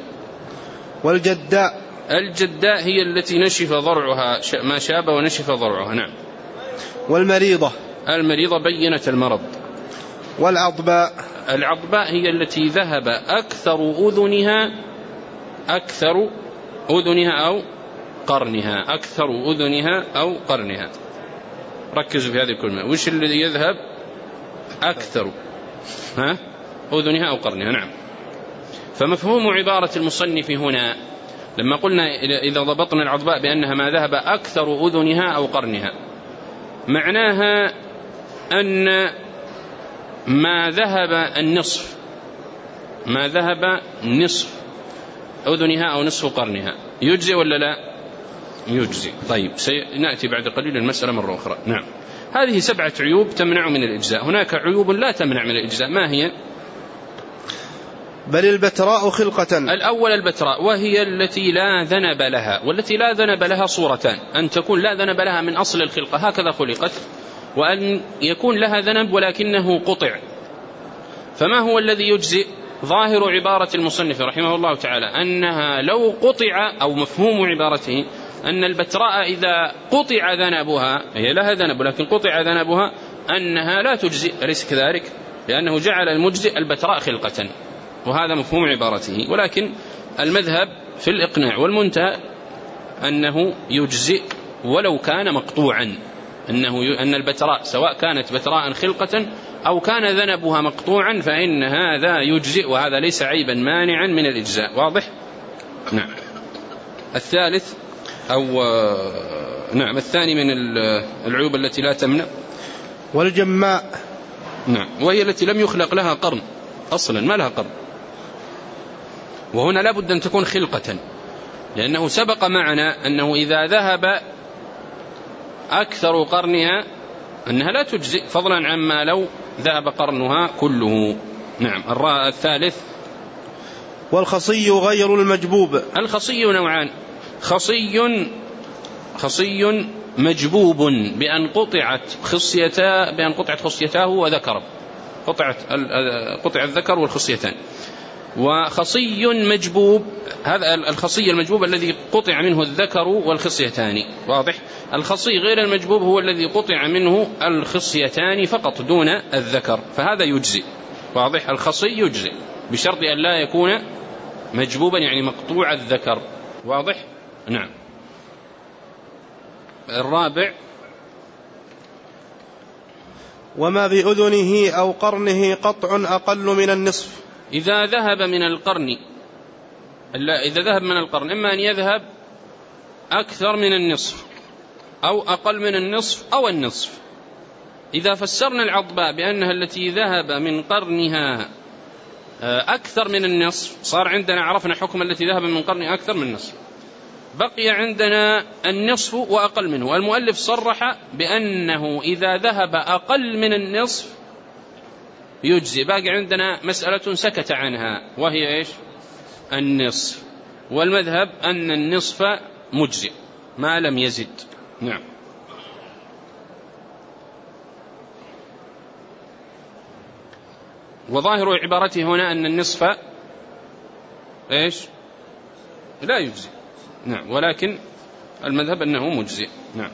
والجداء الجداء هي التي نشف ضرعها ما شاب ونشف ضرعها. نعم. والمريضة المريضة بينة المرض. والعضباء العضباء هي التي ذهب أكثر أذنها أكثر أذنها أو قرنها أكثر أذنها أو قرنها. ركزوا في هذه الكلمة. وش الذي يذهب أكثر ها أذنها أو قرنها؟ نعم. فمفهوم عبارة المصنف هنا لما قلنا إذا ضبطنا العضباء بأنها ما ذهب أكثر أذنها أو قرنها، معناها أن ما ذهب النصف ما ذهب نصف أذنها أو نصف قرنها يجزي ولا لا؟ يجزي. طيب سنأتي بعد قليل المسألة مرة أخرى. نعم. هذه سبعة عيوب تمنع من الإجزاء. هناك عيوب لا تمنع من الإجزاء، ما هي؟ بل البتراء خلقة. الأول البتراء، وهي التي لا ذنب لها، والتي لا ذنب لها صورتان: أن تكون لا ذنب لها من أصل الخلقة هكذا خلقت، وأن يكون لها ذنب ولكنه قطع. فما هو الذي يجزئ؟ ظاهر عبارة المصنف رحمه الله تعالى أنها لو قطع، أو مفهوم عبارته أن البتراء إذا قطع ذنبها، هي لها ذنب لكن قطع ذنبها، أنها لا تجزئ. أليس كذلك؟ لأنه جعل المجزئ البتراء خلقة، وهذا مفهوم عبارته. ولكن المذهب في الإقناع والمنتهى أنه يجزئ ولو كان مقطوعا، أنه أن البتراء سواء كانت بتراء خلقة أو كان ذنبها مقطوعا فإن هذا يجزئ، وهذا ليس عيبا مانعا من الإجزاء. واضح؟ نعم. الثالث أو نعم الثاني من العيوب التي لا تمنع والجماء. نعم. وهي التي لم يخلق لها قرن أصلا، ما لها قرن، وهنا لا بد أن تكون خلقة، لأنه سبق معنا أنه إذا ذهب أكثر قرنها أنها لا تجزئ، فضلا عما لو ذهب قرنها كله. نعم. الثالث والخصي غير المجبوب. الخصي نوعان: خصي خصي مجبوب بأن قطعت خصيتا بأن قطعت خصيتاه وذكره، قطعت قطع الذكر والخصيتان. وخصي مجبوب، هذا الخصي المجبوب الذي قطع منه الذكر والخصيتان. واضح؟ الخصي غير المجبوب هو الذي قطع منه الخصيتان فقط دون الذكر، فهذا يجزي. واضح. الخصي يجزئ بشرط أن لا يكون مجبوبا يعني مقطوع الذكر، واضح. نعم. الرابع وما بأذنه أو قرنه قطع أقل من النصف. إذا ذهب من القرن، إذا ذهب من القرن إما أن يذهب أكثر من النصف أو أقل من النصف أو النصف. إذا فسرنا العضباء بأنها التي ذهب من قرنها أكثر من النصف، صار عندنا عرفنا حكم التي ذهب من قرن أكثر من النصف. بقي عندنا النصف وأقل منه. المؤلف صرح بأنه إذا ذهب أقل من النصف يجزي. باقي عندنا مسألة سكت عنها وهي إيش؟ النصف. والمذهب أن النصف مجزئ ما لم يزد. نعم. وظاهر عبارته هنا أن النصف إيش؟ لا يجزئ. نعم. ولكن المذهب أنه مجزئ. نعم.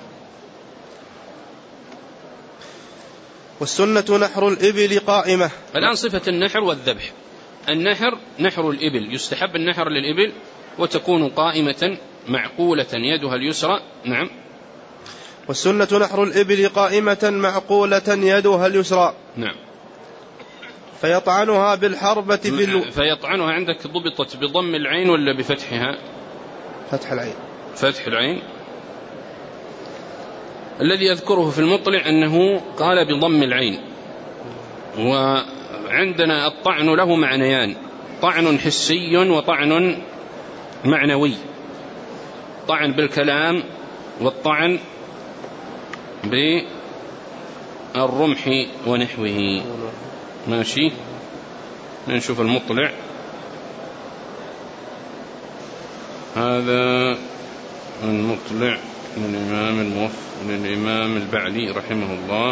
والسنة نحر الإبل قائمة. الآن صفة النحر والذبح. النحر نحر الإبل، يستحب النحر للإبل وتكون قائمة معقولة يدها اليسرى. نعم. والسنة نحر الإبل قائمة معقولة يدها اليسرى. نعم. فيطعنها بالحربة في الو... فيطعنها عندك ضبطت بضم العين ولا بفتحها؟ فتح العين. فتح العين. الذي أذكره في المطلع أنه قال بضم العين. وعندنا الطعن له معنيان، طعن حسي وطعن معنوي. طعن بالكلام والطعن بالرمح ونحوه. ماشي. نشوف المطلع. هذا المطلع للإمام الموف للإمام البعلي رحمه الله.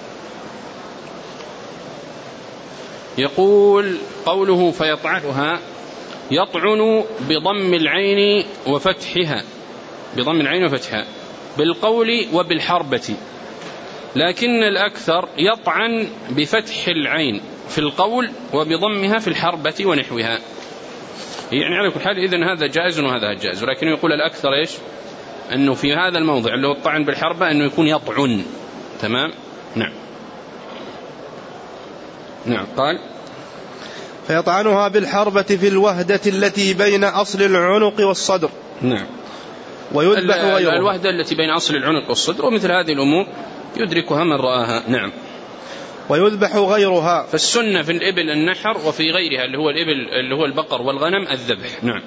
يقول قوله فيطعنها، يطعن بضم العين وفتحها، بضم العين وفتحها بالقول وبالحربة، لكن الأكثر يطعن بفتح العين في القول وبضمها في الحربة ونحوها. يعني على كل حال إذن هذا جائز وهذا جائز، ولكن يقول الأكثر إيش؟ أنه في هذا الموضع اللي هو الطعن بالحربة أنه يكون يطعن. تمام. نعم. نعم. قال فيطعنها بالحربة في الوهدة التي بين أصل العنق والصدر. نعم. ويذبح غيرها. الوهدة التي بين أصل العنق والصدر، ومثل هذه الأمور يدركها من رآها. نعم. ويذبح غيرها. فالسنة في الإبل النحر، وفي غيرها اللي هو الإبل اللي هو البقر والغنم الذبح. نعم.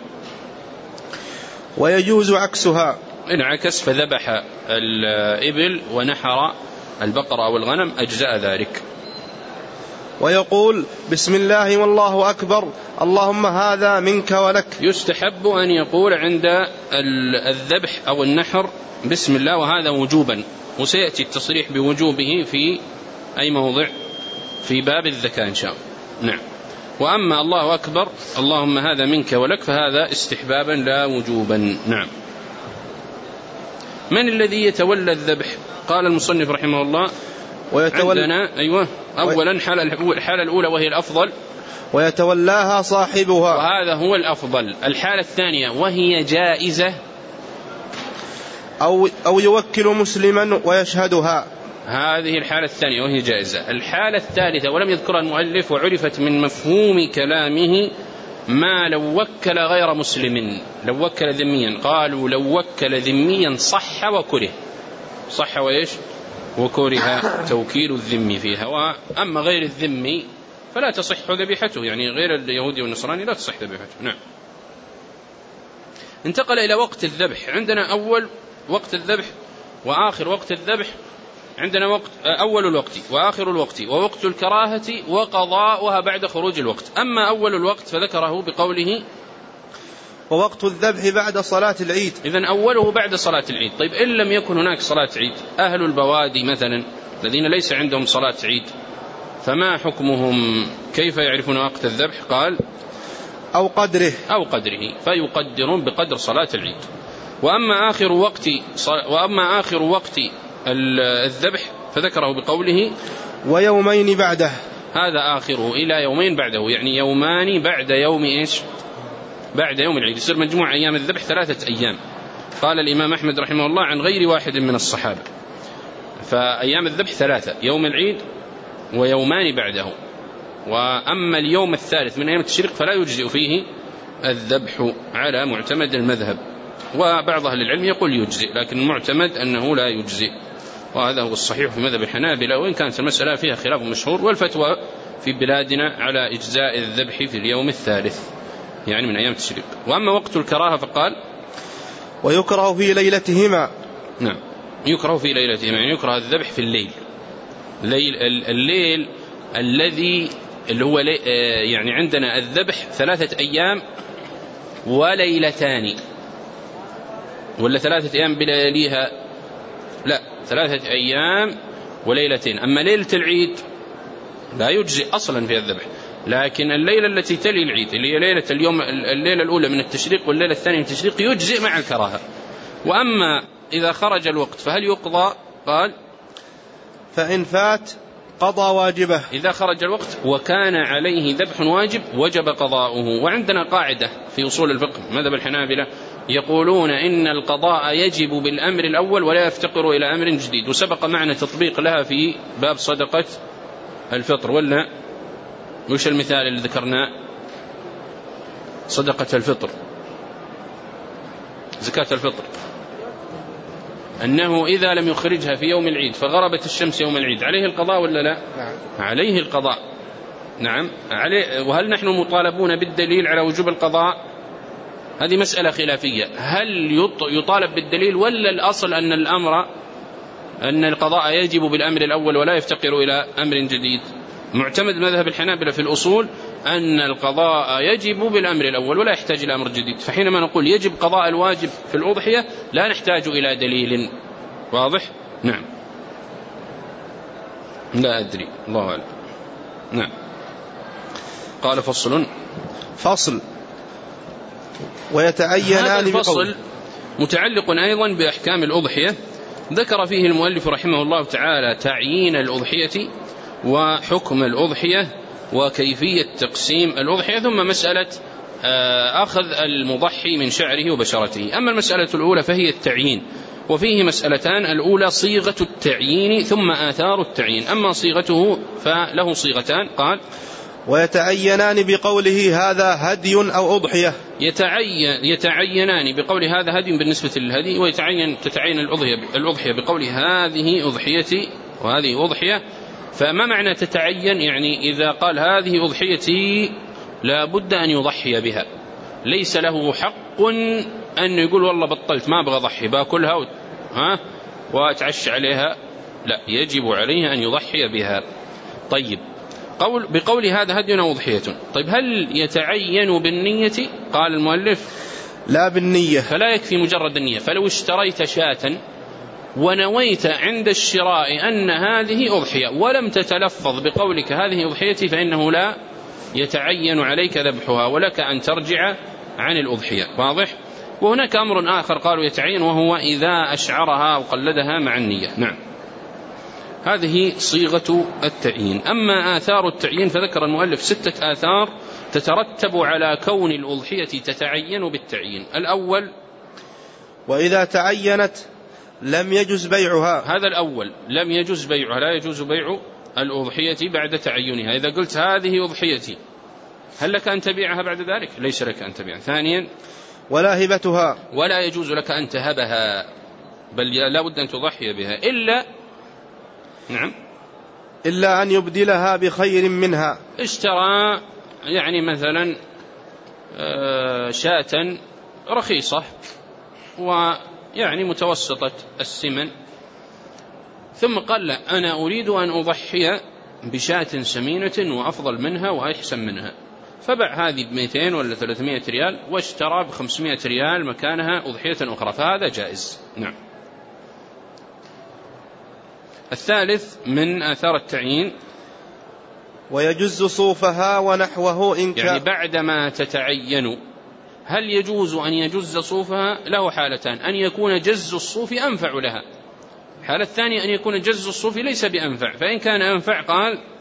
ويجوز عكسها، انعكس فذبح الإبل ونحر البقر أو الغنم أجزاء ذلك. ويقول بسم الله والله أكبر اللهم هذا منك ولك. يستحب أن يقول عند الذبح أو النحر بسم الله، وهذا وجوبا، وسيأتي التصريح بوجوبه في أي موضع في باب الذكاء إن شاء الله. نعم. وأما الله أكبر اللهم هذا منك ولك فهذا استحبابا لا وجوبا. نعم. من الذي يتولى الذبح؟ قال المصنف رحمه الله ويتولى عندنا أيوة أولا الحالة الأولى وهي الأفضل، ويتولاها صاحبها، وهذا هو الأفضل. الحالة الثانية وهي جائزة، أو, أو يوكل مسلما ويشهدها، هذه الحالة الثانية وهي جائزة. الحالة الثالثة ولم يذكرها المؤلف وعرفت من مفهوم كلامه ما لو وكل غير مسلم، لو وكل ذميا، قالوا لو وكل ذميا صح وكره، صح وإيش وكره توكيل الذم فيها. وأما غير الذمي فلا تصح ذبيحته، يعني غير اليهودي والنصراني لا تصح ذبيحته. نعم. انتقل إلى وقت الذبح. عندنا أول وقت الذبح وآخر وقت الذبح. عندنا وقت أول الوقت وآخر الوقت ووقت الكراهة وقضاؤها بعد خروج الوقت. أما أول الوقت فذكره بقوله ووقت الذبح بعد صلاة العيد. إذن أوله بعد صلاة العيد. طيب إن لم يكن هناك صلاة عيد، أهل البوادي مثلا الذين ليس عندهم صلاة عيد فما حكمهم؟ كيف يعرفون وقت الذبح؟ قال أو قدره، أو قدره، فيقدرون بقدر صلاة العيد. وأما آخر وقت وأما آخر وقت الذبح فذكره بقوله ويومين بعده. هذا آخره إلى يومين بعده، يعني يومان بعد يوم إيش؟ بعد يوم العيد، يصير مجموع أيام الذبح ثلاثة أيام. قال الإمام أحمد رحمه الله عن غير واحد من الصحابة، فأيام الذبح ثلاثة: يوم العيد ويومان بعده. وأما اليوم الثالث من أيام التشريق فلا يجزئ فيه الذبح على معتمد المذهب، وبعض أهل العلم يقول يجزئ، لكن المعتمد أنه لا يجزئ، وهذا هو الصحيح في مذهب الحنابلة، وإن كانت المسألة فيها خلاف مشهور، والفتوى في بلادنا على إجزاء الذبح في اليوم الثالث يعني من أيام التشريق. وأما وقت الكراهة فقال ويكره في ليلتهما. نعم، يكره في ليلتهما، يعني يكره الذبح في الليل. الليل, الليل الذي اللي هو يعني عندنا الذبح ثلاثة أيام وليلتان، ولا ثلاثة أيام بلياليها؟ لا، ثلاثة أيام وليلتين. أما ليلة العيد لا يجزئ أصلا في الذبح، لكن الليلة التي تلي العيد اللي هي ليلة اليوم الليلة الأولى من التشريق والليلة الثانية من التشريق يجزئ مع الكراهة. وأما إذا خرج الوقت فهل يقضى؟ قال فإن فات قضى واجبه. إذا خرج الوقت وكان عليه ذبح واجب وجب قضاؤه. وعندنا قاعدة في أصول الفقه مذهب الحنابلة يقولون إن القضاء يجب بالأمر الأول ولا يفتقر إلى أمر جديد، وسبق معنا تطبيق لها في باب صدقة الفطر. ولا وش المثال اللي ذكرناه؟ صدقة الفطر، زكاة الفطر، أنه إذا لم يخرجها في يوم العيد فغربت الشمس يوم العيد عليه القضاء ولا لا؟ نعم. عليه القضاء. نعم عليه. وهل نحن مطالبون بالدليل على وجوب القضاء؟ هذه مسألة خلافية، هل يطالب بالدليل ولا الأصل أن الأمر أن القضاء يجب بالأمر الأول ولا يفتقر إلى أمر جديد؟ معتمد مذهب الحنابلة في الأصول أن القضاء يجب بالأمر الأول ولا يحتاج إلى أمر جديد، فحينما نقول يجب قضاء الواجب في الأضحية لا نحتاج إلى دليل. واضح؟ نعم. لا أدري، الله أعلم. نعم. قال فصل فصل ويتعينان. هذا الفصل متعلق أيضا بأحكام الأضحية، ذكر فيه المؤلف رحمه الله تعالى تعيين الأضحية وحكم الأضحية وكيفية تقسيم الأضحية، ثم مسألة أخذ المضحي من شعره وبشرته. أما المسألة الأولى فهي التعيين، وفيه مسألتان: الأولى صيغة التعيين ثم آثار التعيين. أما صيغته فله صيغتان، قال ويتعينان بقوله هذا هدي أو أضحية. يتعين يتعينان بقول هذا هدي بالنسبة للهدي، ويتعين تتعين الأضحية الأضحية بقول هذه أضحيتي وهذه أضحية. فما معنى تتعين؟ يعني إذا قال هذه أضحيتي لا بد أن يضحي بها، ليس له حق أن يقول والله بطلت ما أبغى أضحي باكلها و... ها وأتعشى عليها، لا، يجب عليه أن يضحي بها. طيب، قول بقول هذا هدي أو أضحية. طيب هل يتعين بالنية؟ قال المؤلف لا بالنية، فلا يكفي مجرد النية. فلو اشتريت شاة ونويت عند الشراء أن هذه أضحية ولم تتلفظ بقولك هذه أضحيتي فإنه لا يتعين عليك ذبحها ولك أن ترجع عن الأضحية. واضح؟ وهناك أمر آخر قالوا يتعين، وهو إذا أشعرها وقلدها مع النية. نعم، هذه صيغة التعيين. أما آثار التعيين فذكر المؤلف ستة آثار تترتب على كون الأضحية تتعين بالتعيين. الأول وإذا تعينت لم يجوز بيعها. هذا الأول، لم يجوز بيعها، لا يجوز بيع الأضحية بعد تعينها. إذا قلت هذه أضحيتي هل لك أن تبيعها بعد ذلك؟ ليس لك أن تبيعها. ثانيا ولا هبتها، ولا يجوز لك أن تهبها، بل لا بد أن تضحي بها، إلا نعم إلا أن يبدلها بخير منها. اشترى يعني مثلا شاة رخيصة ويعني متوسطة السمن، ثم قال لا أنا أريد أن أضحي بشاة سمينة وأفضل منها وأحسن منها، فبع هذه بمئتين ولا ثلاثمائة ريال واشترى بخمسمائة ريال مكانها أضحية أخرى، فهذا جائز. نعم. الثالث من آثار التعيين ويجز صوفها ونحوه إن كان، يعني بعدما تتعين هل يجوز أن يجز صوفها؟ له حالتان: أن يكون جز الصوف أنفع لها، الحالة الثانية أن يكون جز الصوف ليس بأنفع، فإن كان أنفع قال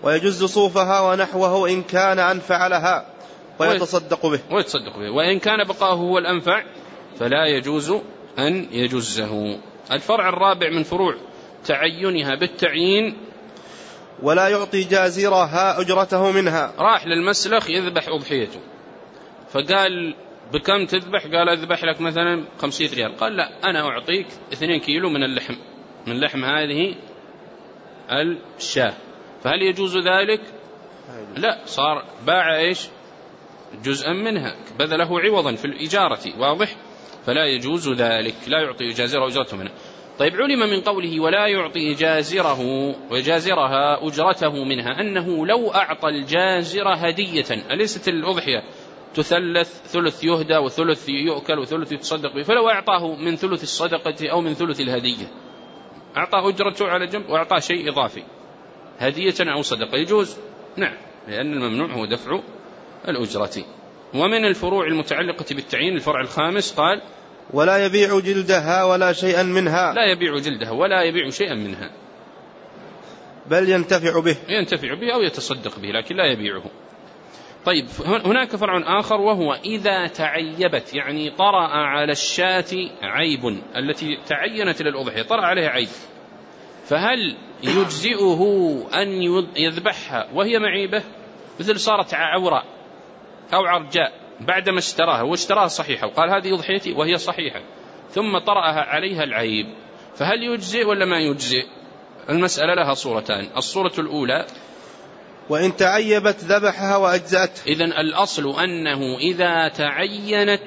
ويجز صوفها ونحوه إن كان أنفع لها ويتصدق به ويتصدق به وإن كان بقاه هو الأنفع فلا يجوز أن يجزه. الفرع الرابع من فروع تعينها بالتعيين: ولا يعطي جازرها أجرته منها. راح للمسلخ يذبح أضحيته فقال بكم تذبح؟ قال أذبح لك مثلا خمسين ريال. قال لا، أنا أعطيك اثنين كيلو من اللحم، من لحم هذه الشاة. فهل يجوز ذلك؟ لا، صار باع إيش؟ جزءا منها، بذله عوضا في الإجارة. واضح؟ فلا يجوز ذلك، لا يعطي جازره أجرته منها. طيب، علم من قوله ولا يعطي جازره وجازرها أجرته منها أنه لو أعطى الجازر هدية، أليست الأضحية تثلث، ثلث يهدى وثلث يؤكل وثلث يتصدق به، فلو أعطاه من ثلث الصدقة أو من ثلث الهدية، أعطاه أجرته على جنب وأعطاه شيء إضافي هدية أو صدقة، يجوز؟ نعم، لأن الممنوع هو دفع الأجرة. ومن الفروع المتعلقة بالتعيين الفرع الخامس قال: ولا يبيع جلدها ولا شيئا منها. لا يبيع جلدها ولا يبيع شيئا منها، بل ينتفع به ينتفع به أو يتصدق به، لكن لا يبيعه. طيب، هناك فرع آخر وهو إذا تعيبت، يعني طرأ على الشاة عيب التي تعينت للأضحية، طرأ عليها عيب، فهل يجزئه أن يذبحها وهي معيبة؟ مثل صارت عوراء أو عرجاء بعدما اشتراها واشتراها صحيحة وقال هذه أضحيتي وهي صحيحة، ثم طرأها عليها العيب، فهل يجزئ ولا ما يجزئ؟ المسألة لها صورتان. الصورة الأولى: وإن تعيبت ذبحها وأجزأته. إذن الأصل أنه إذا تعينت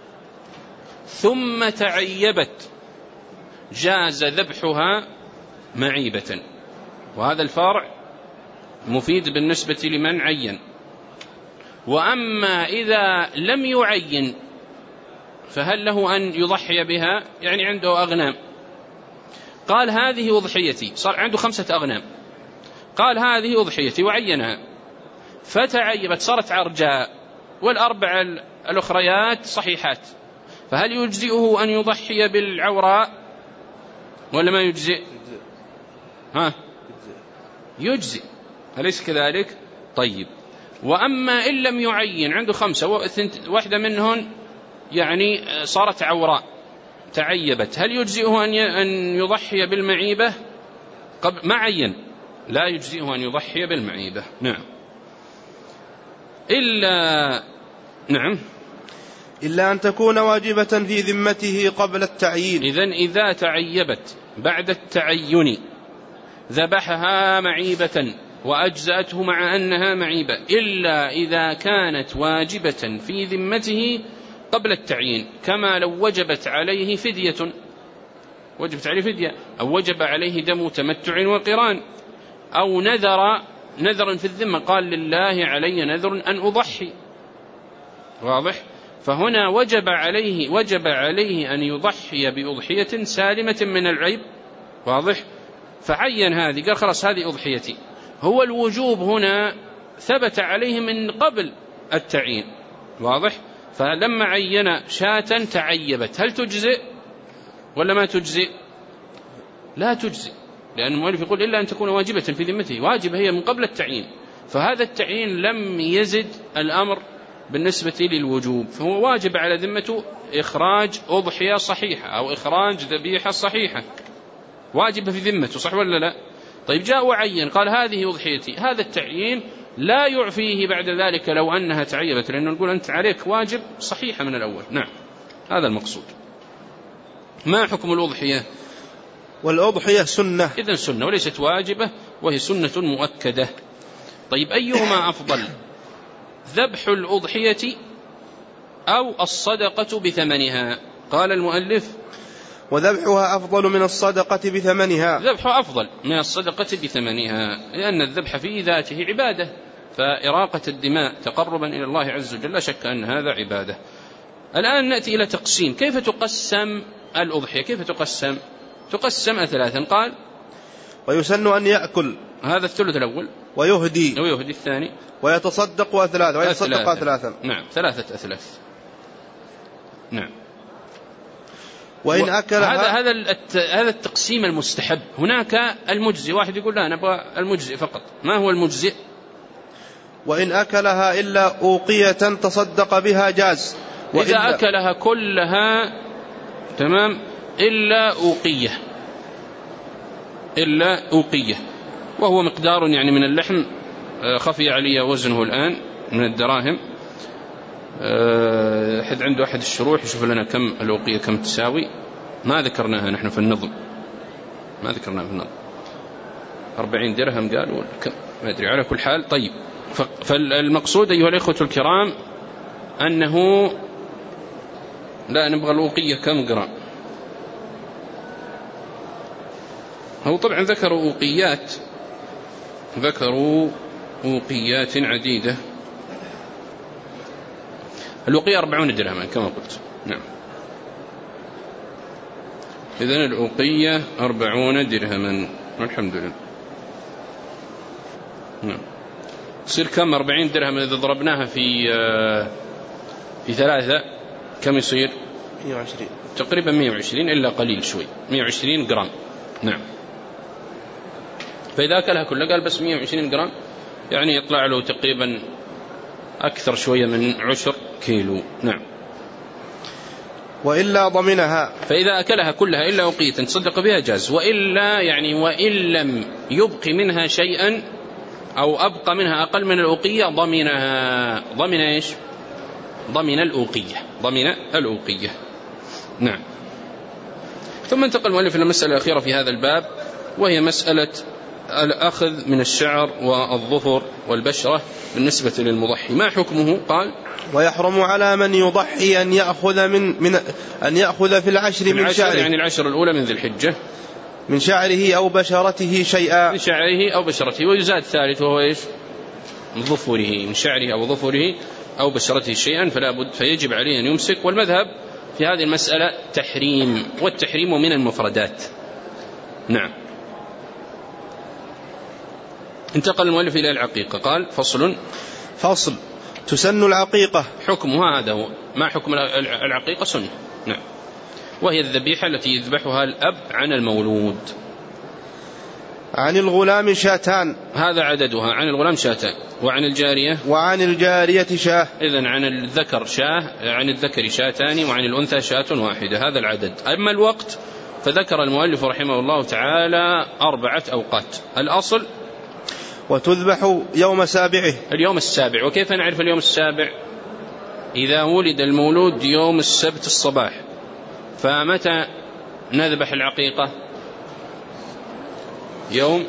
ثم تعيبت جاز ذبحها معيبة، وهذا الفرع مفيد بالنسبة لمن عين. وأما إذا لم يعين فهل له أن يضحي بها؟ يعني عنده أغنام، قال هذه أضحيتي، صار عنده خمسة أغنام، قال هذه أضحيتي وعينها، فتعيبت صارت عرجاء والأربع الأخريات صحيحات، فهل يجزئه أن يضحي بالعوراء ولا ما يجزئ؟ ها؟ يجزئ، أليس كذلك؟ طيب، وأما إن لم يعين، عنده خمسة واحدة منهن يعني صارت عوراء تعيبت، هل يجزئه أن يضحي بالمعيبة؟ قبل ما عين، لا يجزئه أن يضحي بالمعيبة. نعم، إلا نعم إلا أن تكون واجبة في ذمته قبل التعيين. إذن إذا تعيبت بعد التعين ذبحها معيبة وأجزأته مع أنها معيبة، إلا إذا كانت واجبة في ذمته قبل التعيين، كما لو وجبت عليه فدية، وجبت عليه فدية، أو وجب عليه دم تمتع وقران، أو نذر نذرا في الذمة، قال لله علي نذر أن أضحي. واضح؟ فهنا وجب عليه وجب عليه أن يضحي بأضحية سالمة من العيب. واضح؟ فعين هذه، قال خلاص هذه أضحيتي. هو الوجوب هنا ثبت عليه من قبل التعيين. واضح؟ فلما عين شاة تعيبت، هل تجزئ ولا ما تجزئ؟ لا تجزئ، لأن المؤلف يقول إلا أن تكون واجبة في ذمته، واجبة هي من قبل التعيين، فهذا التعيين لم يزد الأمر بالنسبة للوجوب، فهو واجب على ذمته إخراج أضحية صحيحة أو إخراج ذبيحة صحيحة، واجب في ذمته، صح ولا لا؟ طيب، جاء وعين قال هذه أضحيتي، هذا التعيين لا يعفيه بعد ذلك لو أنها تعيبت، لأنه نقول أنت عليك واجب صحيحة من الأول. نعم، هذا المقصود. ما حكم الأضحية؟ والأضحية سنة، إذن سنة وليست واجبة، وهي سنة مؤكدة. طيب، أيهما أفضل، ذبح الأضحية أو الصدقة بثمنها؟ قال المؤلف: وذبحها أفضل من الصدقة بثمنها. ذبحها أفضل من الصدقة بثمنها، لأن الذبح في ذاته عبادة، فإراقة الدماء تقربا إلى الله عز وجل لا شك أن هذا عبادة. الآن نأتي إلى تقسيم، كيف تقسم الأضحية؟ كيف تقسم؟ تقسم ثلاثا. قال: ويسن أن يأكل، هذا الثلث الأول، ويهدي ويهدي الثاني، ويتصدق أثلاث، ويتصدق ثلاثا. نعم، ثلاثة أثلاث. نعم. وإن أكلها هذا هذا هذا التقسيم المستحب. هناك المجزئ، واحد يقول لا نبغى المجزئ فقط. ما هو المجزئ؟ وإن أكلها إلا أوقية تصدق بها جاز. إذا أكلها كلها تمام إلا أوقية، إلا أوقية، وهو مقدار يعني من اللحم خفي علي وزنه الآن من الدراهم. أحد عنده أحد الشروح يشوف لنا كم الأوقية كم تساوي. ما ذكرناها نحن في النظم، ما ذكرناها في النظم. أربعين درهم قالوا كم ما أدري، على كل حال. طيب، فالمقصود أيها الإخوة الكرام أنه لا نبغى الأوقية كم جرام. هو طبعا ذكروا أوقيات، ذكروا أوقيات عديدة. الأوقية أربعون درهما كما قلت. نعم، إذن الأوقية أربعون درهما والحمد لله. نعم، تصير كم؟ أربعين درهم إذا ضربناها في في ثلاثة كم يصير؟ مئة وعشرين تقريبا، مئة وعشرين إلا قليل شوي، مئة وعشرين جرام. نعم، فإذا أكلها كلها قال بس مئة وعشرين جرام، يعني يطلع له تقريبا أكثر شوية من عشر كيلو. نعم، وإلا ضمنها. فإذا أكلها كلها إلا أوقية تصدق بها جاز، وإلا يعني وإن لم يبقي منها شيئا أو أبقى منها أقل من الأوقية ضمنها. ضمن إيش؟ ضمن الأوقية، ضمن الأوقية. نعم. ثم انتقل المؤلف إلى المسألة الأخيرة في هذا الباب، وهي مسألة الأخذ من الشعر والظفر والبشرة بالنسبة للمضحي. ما حكمه؟ قال: ويحرم على من يضحي أن يأخذ من, من أن يأخذ في العشر, من العشر شعره، يعني العشر الأولى من ذي الحجة، من شعره أو بشرته شيئا، من شعره أو بشرته. ويزاد ثالث وهو إيش؟ من ظفره، من شعره أو ظفره أو بشرته شيئا فلا بد، فيجب عليه أن يمسك. والمذهب في هذه المسألة تحريم، والتحريم من المفردات. نعم. انتقل المؤلف إلى العقيقة، قال: فصل. فصل تسن العقيقة. حكمها هذا هو. ما حكم العقيقة؟ سنة. نعم، وهي الذبيحة التي يذبحها الأب عن المولود. عن الغلام شاتان، هذا عددها. عن الغلام شاتان. وعن الجارية وعن الجارية شاه. إذن عن الذكر شاه، عن الذكر شاتان، وعن الأنثى شاة واحدة. هذا العدد. أما الوقت فذكر المؤلف رحمه الله تعالى أربعة أوقات. الأصل وتذبح يوم سابعه، اليوم السابع. وكيف نعرف اليوم السابع؟ إذا ولد المولود يوم السبت الصباح، فمتى نذبح العقيقة؟ يوم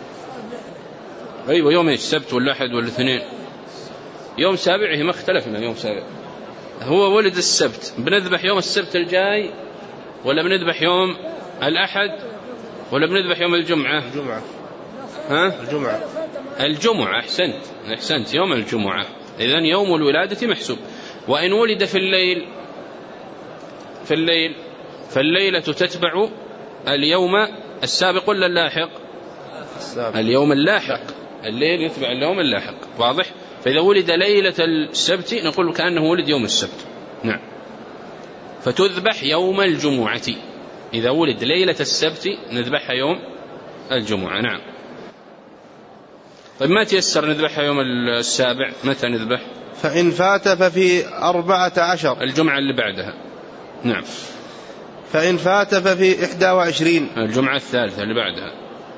أيوة يوم السبت والأحد والاثنين. يوم سابع هي ما اختلفنا. يوم سابع هو ولد السبت، بنذبح يوم السبت الجاي ولا بنذبح يوم الأحد ولا بنذبح يوم الجمعة؟ الجمعة. ها؟ الجمعة. الجمعة. أحسنت أحسنت يوم الجمعة. إذن يوم الولادة محسوب. وإن ولد في الليل في الليل فالليلة تتبع اليوم السابق ولا اللاحق؟ السابق. اليوم اللاحق. الليل يتبع اليوم اللاحق. واضح؟ فإذا ولد ليلة السبت نقول كأنه ولد يوم السبت. نعم. فتذبح يوم الجمعة. إذا ولد ليلة السبت نذبحها يوم الجمعة. نعم. طيب ما تيسر نذبحها يوم السابع، متى نذبح؟ فإن فات ففي أربعة عشر، الجمعة اللي بعدها. نعم. فإن فات ففي إحدى وعشرين، الجمعة الثالثة اللي بعدها.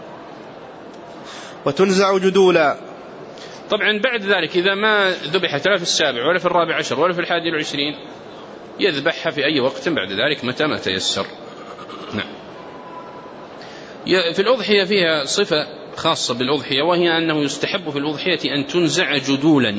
وتنزع جدولا. طبعا بعد ذلك إذا ما ذبحت لا في السابع ولا في الرابع عشر ولا في الحادي والعشرين يذبحها في أي وقت بعد ذلك متى ما تيسر. نعم. في الأضحية فيها صفة خاصة بالأضحية، وهي أنه يستحب في الأضحية أن تنزع جدولا.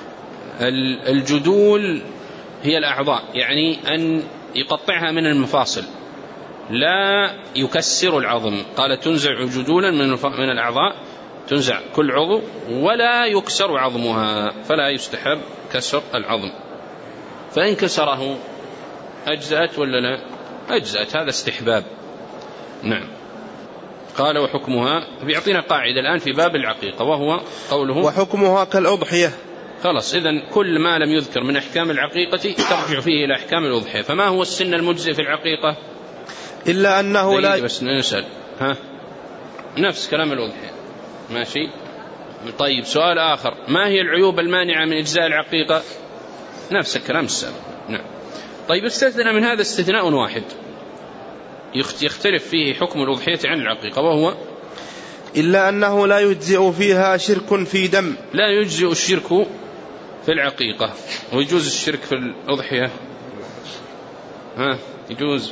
الجدول هي الأعضاء، يعني أن يقطعها من المفاصل، لا يكسر العظم. قال تنزع جدولا من الأعضاء، تنزع كل عضو ولا يكسر عظمها، فلا يستحب كسر العظم. فإن كسره أجزأت ولا لا؟ أجزأت، هذا استحباب. نعم. قال وحكمها، بيعطينا قاعدة الآن في باب العقيقة، وهو قوله وحكمها كالأضحية. خلاص، إذن كل ما لم يذكر من أحكام العقيقة ترجع فيه إلى أحكام الأضحية. فما هو السن المجزئ في العقيقة؟ إلا أنه لا بس نسأل ها نفس كلام الأضحية ماشي. طيب سؤال آخر، ما هي العيوب المانعة من إجزاء العقيقة؟ نفس الكلام السابق. نعم. طيب استثنى من هذا استثناء واحد يختلف فيه حكم الأضحية عن العقيقة، وهو إلا أنه لا يجزئ فيها شرك في دم. لا يجزئ الشرك في العقيقة، ويجوز الشرك في الأضحية. ها يجوز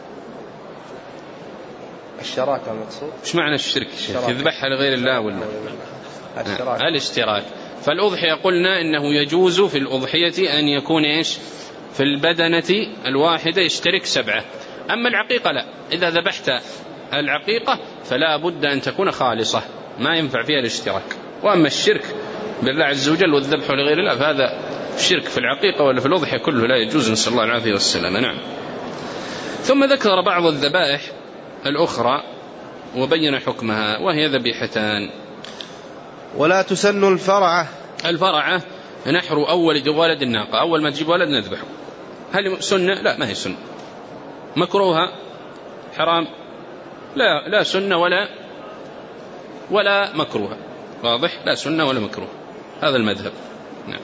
الشراك المقصود. إيش معنى الشرك؟ يذبحها لغير الله ولا الاشتراك؟ الاشتراك. فالأضحية قلنا إنه يجوز في الأضحية أن يكون إيش في البدنة الواحدة يشترك سبعة. أما العقيقة لا، إذا ذبحت العقيقة فلا بد أن تكون خالصة ما ينفع فيها الاشتراك. وأما الشرك بالله عز وجل والذبح لغير الله فهذا الشرك في العقيقة ولا في الأضحية كله لا يجوز، نسأل الله العافية والسلامة. نعم. ثم ذكر بعض الذبائح الأخرى وبين حكمها، وهي ذبيحتان. ولا تسن الفرعة. الفرعة نحر أول ولد الناقة، أول ما تجيب ولد نذبحه. هل سنة؟ لا ما هي سنة. مكروهة؟ حرام؟ لا لا سنة ولا ولا مكروهة. واضح؟ لا سنة ولا مكروه، هذا المذهب. نعم.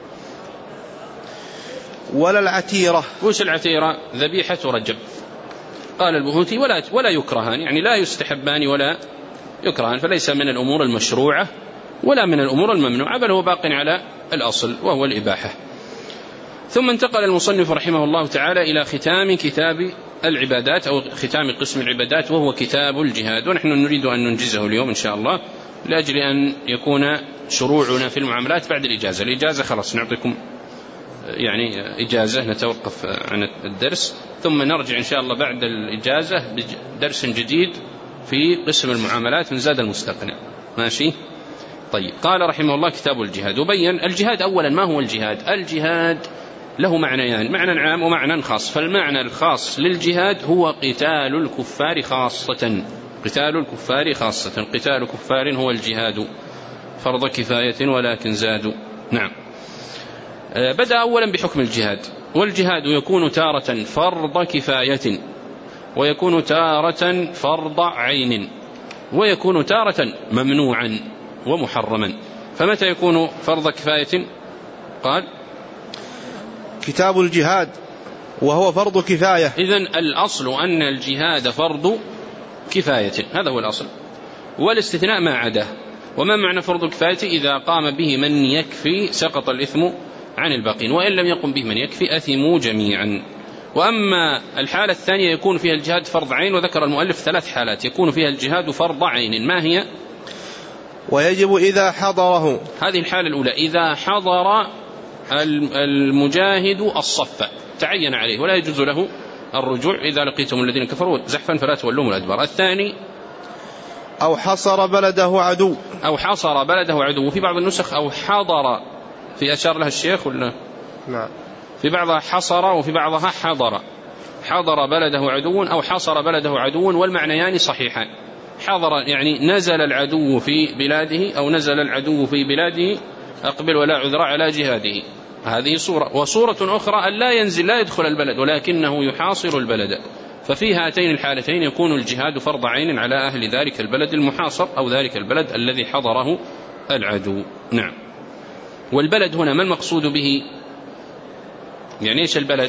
ولا العتيرة. وش العتيرة؟ ذبيحة رجب. قال البهوتي ولا ولا يكرهان، يعني لا يستحبان ولا يكرهان، فليس من الأمور المشروعة ولا من الأمور الممنوعة، بل هو باق على الأصل وهو الإباحة. ثم انتقل المصنف رحمه الله تعالى إلى ختام كتاب العبادات أو ختام قسم العبادات، وهو كتاب الجهاد. ونحن نريد أن ننجزه اليوم إن شاء الله لأجل أن يكون شروعنا في المعاملات بعد الإجازة. الإجازة خلاص نعطيكم يعني إجازة نتوقف عن الدرس، ثم نرجع إن شاء الله بعد الإجازة بدرس جديد في قسم المعاملات من زاد المستقنع. ماشي. طيب. قال رحمه الله كتاب الجهاد. وبين الجهاد أولا. ما هو الجهاد؟ الجهاد له معنيان، معنى عام ومعنى خاص. فالمعنى الخاص للجهاد هو قتال الكفار خاصة. قتال الكفار خاصة. قتال كفار هو الجهاد فرض كفاية ولكن زادوا. نعم. بدأ أولا بحكم الجهاد. والجهاد يكون تارة فرض كفاية، ويكون تارة فرض عين، ويكون تارة ممنوعا ومحرما. فمتى يكون فرض كفاية؟ قال كتاب الجهاد وهو فرض كفاية. إذن الأصل أن الجهاد فرض كفاية، هذا هو الأصل، والاستثناء ما عداه. وما معنى فرض كفاية؟ إذا قام به من يكفي سقط الإثم عن الباقين، وإن لم يقم به من يكفي أثموا جميعا. وأما الحالة الثانية يكون فيها الجهاد فرض عين، وذكر المؤلف ثلاث حالات يكون فيها الجهاد فرض عين. ما هي؟ ويجب إذا حضره. هذه الحالة الأولى، إذا حضر المجاهد الصف تعين عليه ولا يجوز له الرجوع. إذا لقيتم الذين كفروا زحفا فلا تولوهم الأدبار. الثاني أو حصر بلده عدو. أو حصر بلده عدو. في بعض النسخ أو حضر، في أشار لها الشيخ ولا؟ نعم. في بعضها حصر وفي بعضها حضر. حضر بلده عدو أو حصر بلده عدو، والمعنيان صحيحان. حضر يعني نزل العدو في بلاده، أو نزل العدو في بلاده أقبل ولا عذر على جهاده. هذه صورة. وصورة أخرى أن لا ينزل لا يدخل البلد ولكنه يحاصر البلد. ففي هاتين الحالتين يكون الجهاد فرض عين على أهل ذلك البلد المحاصر أو ذلك البلد الذي حضره العدو. نعم. والبلد هنا ما المقصود به؟ يعني إيش البلد؟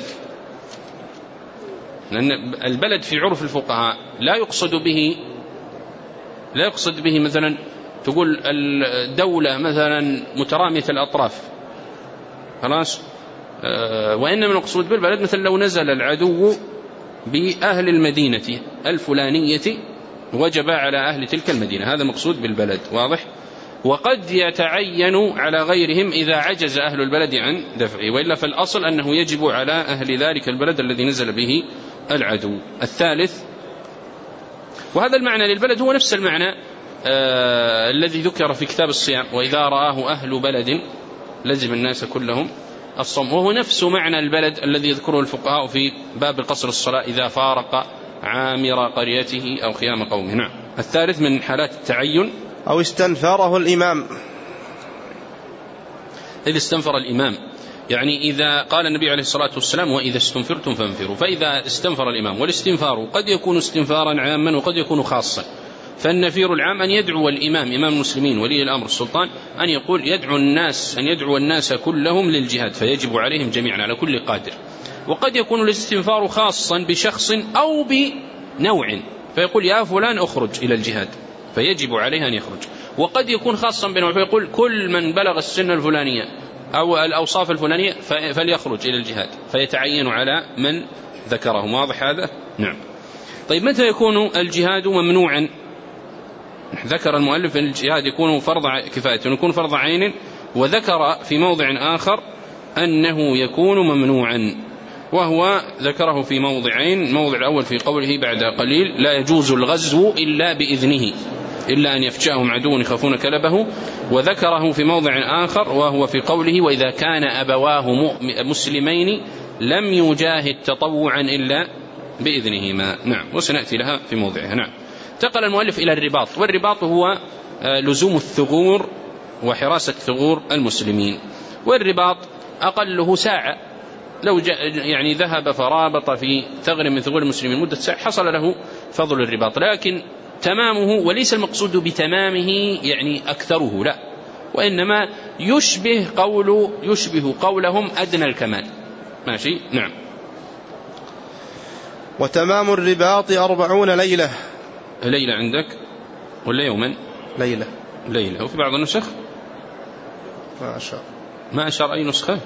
لأن البلد في عرف الفقهاء لا يقصد به لا يقصد به مثلا تقول الدولة مثلا مترامية الأطراف خلاص، أه وإنما المقصود بالبلد مثلا لو نزل العدو بأهل المدينة الفلانية وجب على أهل تلك المدينة، هذا مقصود بالبلد. واضح؟ وقد يتعين على غيرهم إذا عجز أهل البلد عن دفعه، وإلا فالأصل أنه يجب على أهل ذلك البلد الذي نزل به العدو. الثالث، وهذا المعنى للبلد هو نفس المعنى آه الذي ذكر في كتاب الصيام، وإذا رآه أهل بلد لزم الناس كلهم الصوم، وهو نفس معنى البلد الذي يذكره الفقهاء في باب قصر الصلاة إذا فارق عامر قريته أو خيام قومه. نعم. الثالث من حالات التعين أو استنفره الإمام. إذ استنفر الإمام يعني إذا قال النبي عليه الصلاة والسلام وإذا استنفرتم فانفروا، فإذا استنفر الإمام، والاستنفار قد يكون استنفارا عاما وقد يكون خاصا، فالنفير العام أن يدعو الإمام إمام المسلمين ولي الأمر السلطان أن يقول يدعو الناس أن يدعو الناس كلهم للجهاد، فيجب عليهم جميعا على كل قادر. وقد يكون الاستنفار خاصا بشخص أو بنوع، فيقول يا فلان أخرج إلى الجهاد، فيجب عليه أن يخرج. وقد يكون خاصا بنوع، فيقول كل من بلغ السن الفلانية أو الأوصاف الفلانية فليخرج إلى الجهاد، فيتعين على من ذكره. واضح هذا؟ نعم. طيب متى يكون الجهاد ممنوعا؟ ذكر المؤلف أن الجهاد يكون فرض كفاية ويكون فرض عين، وذكر في موضع آخر أنه يكون ممنوعا، وهو ذكره في موضعين. الموضع الأول في قوله بعد قليل لا يجوز الغزو إلا بإذنه إلا أن يفجأهم عدو يخافون كلبه، وذكره في موضع آخر وهو في قوله وإذا كان أبواه مسلمين لم يجاهد تطوعا إلا بإذنهما. نعم، وسنأتي لها في موضعها. نعم. انتقل المؤلف إلى الرباط، والرباط هو لزوم الثغور وحراسة ثغور المسلمين. والرباط أقله ساعة، لو يعني ذهب فرابط في ثغر من ثغور المسلمين مدة ساعة حصل له فضل الرباط، لكن تمامه وليس المقصود بتمامه يعني أكثره، لا، وإنما يشبه قول يشبه قولهم أدنى الكمال. ماشي. نعم. وتمام الرباط أربعون ليلة. ليلة عندك ولا يوما؟ ليلة. ليلة. وفي بعض النسخ ما أشار ما أشار أي نسخة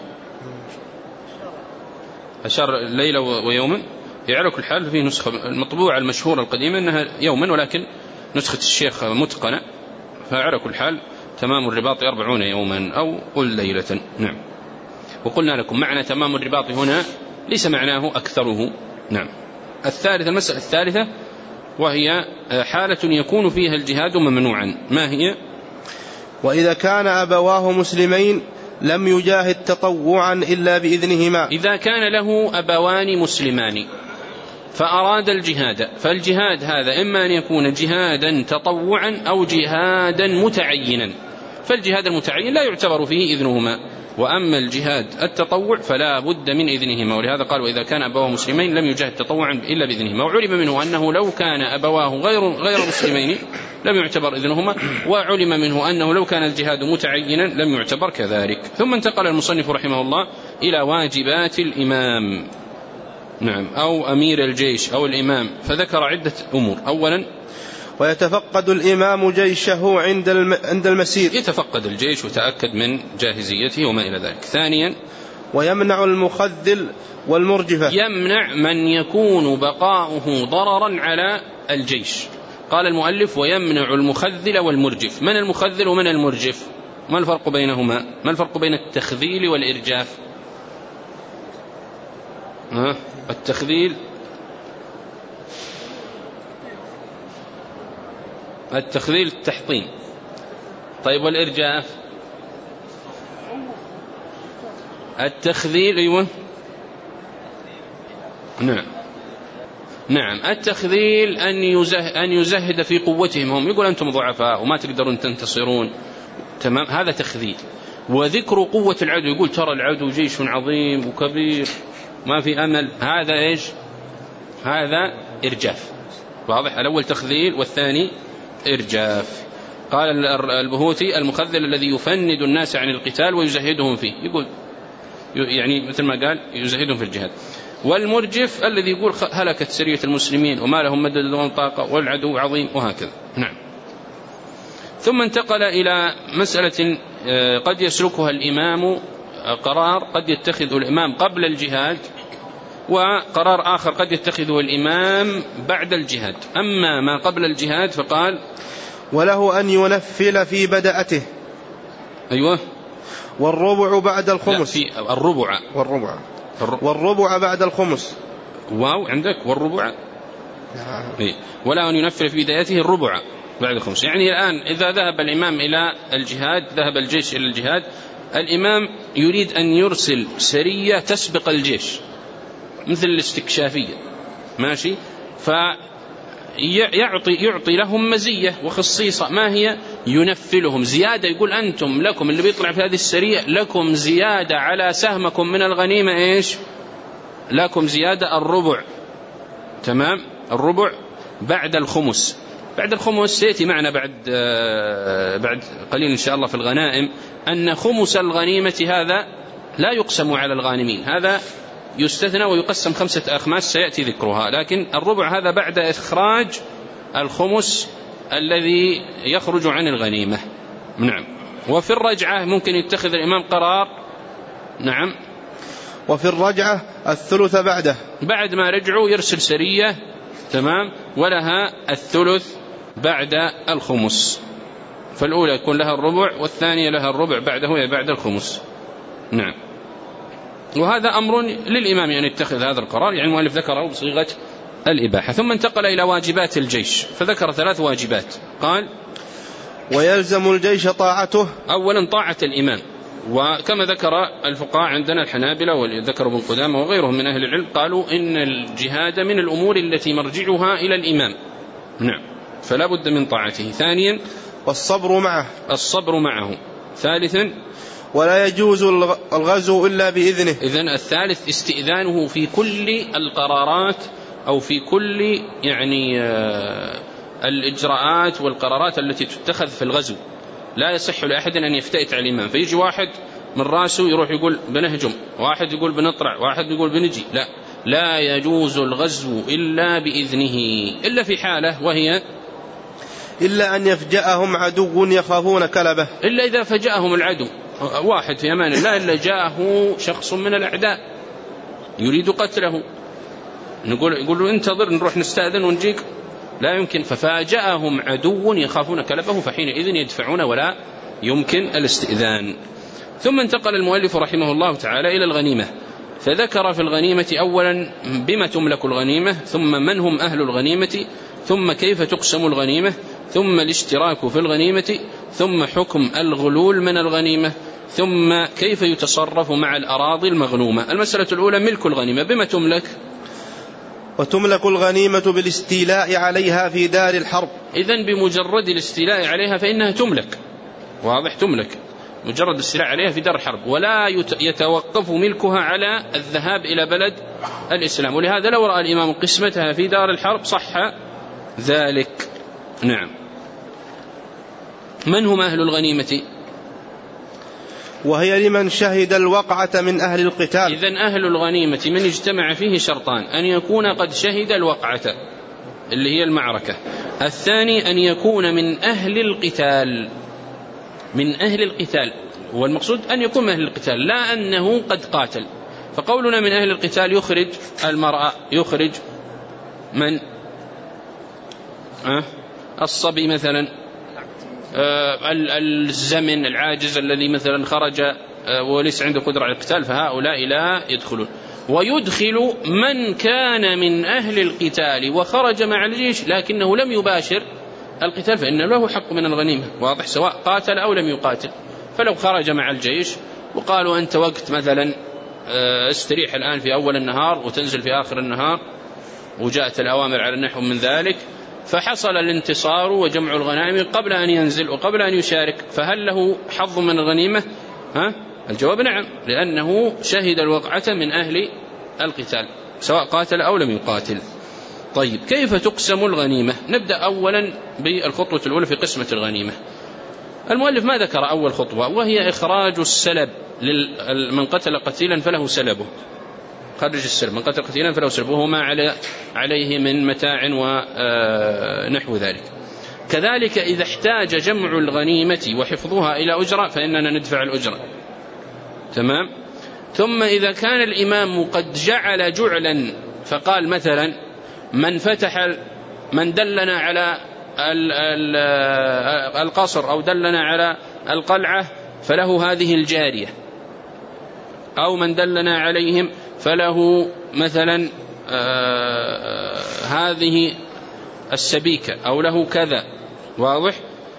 أشار ليلة ويوما. على كل حال في نسخة المطبوعة المشهورة القديمة أنها يوما، ولكن نسخة الشيخ متقنة، فعلى كل حال تمام الرباط أربعون يوما أو قل ليلة. نعم. وقلنا لكم معنى تمام الرباط هنا ليس معناه أكثره. نعم. الثالثة، المسألة الثالثة وهي حالة يكون فيها الجهاد ممنوعا، ما هي؟ وإذا كان أبواه مسلمين لم يجاهد تطوعا إلا بإذنهما. إذا كان له أبوان مسلمان فأراد الجهاد، فالجهاد هذا إما أن يكون جهادا تطوعا أو جهادا متعينا، فالجهاد المتعين لا يعتبر فيه إذنهما، وأما الجهاد التطوع فلا بد من إذنهما. ولهذا قال وإذا كان أبواه مسلمين لم يجاهد تطوعا إلا بإذنهما. وعلم منه أنه لو كان أبواه غير غير مسلمين لم يعتبر إذنهما، وعلم منه أنه لو كان الجهاد متعينا لم يعتبر كذلك. ثم انتقل المصنف رحمه الله إلى واجبات الإمام، نعم، أو أمير الجيش أو الإمام، فذكر عدة أمور. أولا ويتفقد الإمام جيشه عند عند المسير، يتفقد الجيش وتأكد من جاهزيته وما إلى ذلك. ثانيا ويمنع المخذل والمرجفة، يمنع من يكون بقاؤه ضررا على الجيش. قال المؤلف ويمنع المخذل والمرجف. من المخذل ومن المرجف؟ ما الفرق بينهما؟ ما الفرق بين التخذيل والإرجاف؟ ها؟ التخذيل التخذيل التحطيم. طيب والإرجاف؟ التخذيل أيوة نعم نعم التخذيل أن يزه أن يزهد في قوتهم، هم يقول أنتم ضعفاء وما تقدرون تنتصرون، تمام، هذا تخذيل. وذكر قوة العدو، يقول ترى العدو جيش عظيم وكبير ما في أمل، هذا إيش؟ هذا إرجاف. واضح؟ الأول تخذيل والثاني إرجاف. قال البهوتي المخذل الذي يفند الناس عن القتال ويزهدهم فيه، يقول يعني مثل ما قال يزهدهم في الجهاد. والمرجف الذي يقول هلكت سرية المسلمين وما لهم مدد ولا طاقة والعدو عظيم، وهكذا. نعم. ثم انتقل إلى مسألة قد يسلكها الإمام، قرار قد يتخذه الإمام قبل الجهاد، وقرار آخر قد يتخذه الإمام بعد الجهاد. أما ما قبل الجهاد فقال وله أن ينفل في بدأته. أيوة. والربع بعد الخمس. في الربع والربع والربع بعد الخمس. واو عندك والربع. إيه. ولا أن ينفل في بدايته الربع بعد الخمس. يعني الآن إذا ذهب الإمام إلى الجهاد، ذهب الجيش إلى الجهاد، الإمام يريد أن يرسل سرية تسبق الجيش مثل الاستكشافية، ماشي، يعطي, يعطي لهم مزية وخصيصة، ما هي؟ ينفلهم زيادة، يقول أنتم لكم اللي بيطلع في هذه السرية لكم زيادة على سهمكم من الغنيمة، إيش لكم زيادة؟ الربع. تمام، الربع بعد الخمس. بعد الخمس سيأتي معنا بعد بعد قليل إن شاء الله في الغنائم أن خمس الغنيمة هذا لا يقسم على الغانمين، هذا يستثنى ويقسم خمسة أخماس سيأتي ذكرها، لكن الربع هذا بعد إخراج الخمس الذي يخرج عن الغنيمة. نعم. وفي الرجعة ممكن يتخذ الإمام قرار. نعم. وفي الرجعة الثلث بعده، بعد ما رجعوا يرسل سرية. تمام، ولها الثلث بعد الخمس، فالأولى يكون لها الربع والثانية لها الربع بعده بعد الخمس. نعم. وهذا أمر للإمام أن يتخذ هذا القرار، يعني المؤلف ذكره بصيغة الإباحة. ثم انتقل إلى واجبات الجيش فذكر ثلاث واجبات. قال: ويلزم الجيش طاعته. أولا طاعة الإمام، وكما ذكر الفقهاء عندنا الحنابلة وذكر ابن قدامة وغيرهم من أهل العلم قالوا إن الجهاد من الأمور التي مرجعها إلى الإمام. نعم، فلا بد من طاعته. ثانيا والصبر معه، الصبر معه. ثالثا ولا يجوز الغزو إلا بإذنه. إذن الثالث استئذانه في كل القرارات أو في كل يعني الإجراءات والقرارات التي تتخذ في الغزو. لا يصح لأحد أن يفتئت على الإمام، فيجي واحد من راسه يروح يقول بنهجم، واحد يقول بنطلع، واحد يقول بنجي. لا، لا يجوز الغزو إلا بإذنه، إلا في حالة وهي إلا أن يفجأهم عدو يخافون كلبه. إلا إذا فجأهم العدو، واحد في أمان الله إلا جاءه شخص من الأعداء يريد قتله، نقول يقول له انتظر نروح نستأذن ونجيك، لا يمكن. ففاجأهم عدو يخافون كلبه فحينئذ يدفعون ولا يمكن الاستئذان. ثم انتقل المؤلف رحمه الله تعالى إلى الغنيمة، فذكر في الغنيمة أولا بما تملك الغنيمة، ثم من هم أهل الغنيمة، ثم كيف تقسم الغنيمة، ثم الاشتراك في الغنيمة، ثم حكم الغلول من الغنيمة، ثم كيف يتصرف مع الأراضي المغنومة. المسألة الأولى ملك الغنيمة، بما تملك؟ وتملك الغنيمة بالاستيلاء عليها في دار الحرب. إذن بمجرد الاستيلاء عليها فإنها تملك، واضح، تملك مجرد الاستيلاء عليها في دار الحرب، ولا يتوقف ملكها على الذهاب إلى بلد الإسلام. ولهذا لو رأى الإمام قسمتها في دار الحرب صح ذلك. نعم. من هم أهل الغنيمة؟ وهي لمن شهد الوقعة من أهل القتال. إذن أهل الغنيمة من اجتمع فيه شرطان: أن يكون قد شهد الوقعة اللي هي المعركة، الثاني أن يكون من أهل القتال، من أهل القتال، والمقصود أن يكون من أهل القتال لا أنه قد قاتل. فقولنا من أهل القتال يخرج المرأة، يخرج من أه؟ الصبي مثلا، أه الزمن العاجز الذي مثلا خرج أه وليس عنده قدرة على القتال، فهؤلاء لا يدخلون. ويدخل من كان من أهل القتال وخرج مع الجيش لكنه لم يباشر القتال فإنه له حق من الغنيمة، واضح، سواء قاتل أو لم يقاتل. فلو خرج مع الجيش وقالوا أنت وقت مثلا استريح الآن في أول النهار وتنزل في آخر النهار، وجاءت الأوامر على النحو من ذلك، فحصل الانتصار وجمع الغنائم قبل أن ينزل وقبل أن يشارك، فهل له حظ من الغنيمة؟ ها؟ الجواب نعم، لأنه شهد الوقعة من أهل القتال سواء قاتل أو لم يقاتل. طيب، كيف تقسم الغنيمة؟ نبدأ أولا بالخطوة الأولى في قسمة الغنيمة. المؤلف ما ذكر أول خطوة وهي إخراج السلب، من قتل قتيلا فله سلبه، خرج السلب، من قتل قتيلا فله سلبه وما عليه من متاع ونحو ذلك. كذلك إذا احتاج جمع الغنيمة وحفظها إلى أجرة فإننا ندفع الأجرة. تمام. ثم إذا كان الإمام قد جعل جعلا فقال مثلا من فتح من دلنا على القصر أو دلنا على القلعة فله هذه الجارية، أو من دلنا عليهم فله مثلا آه هذه السبيكة أو له كذا، واضح.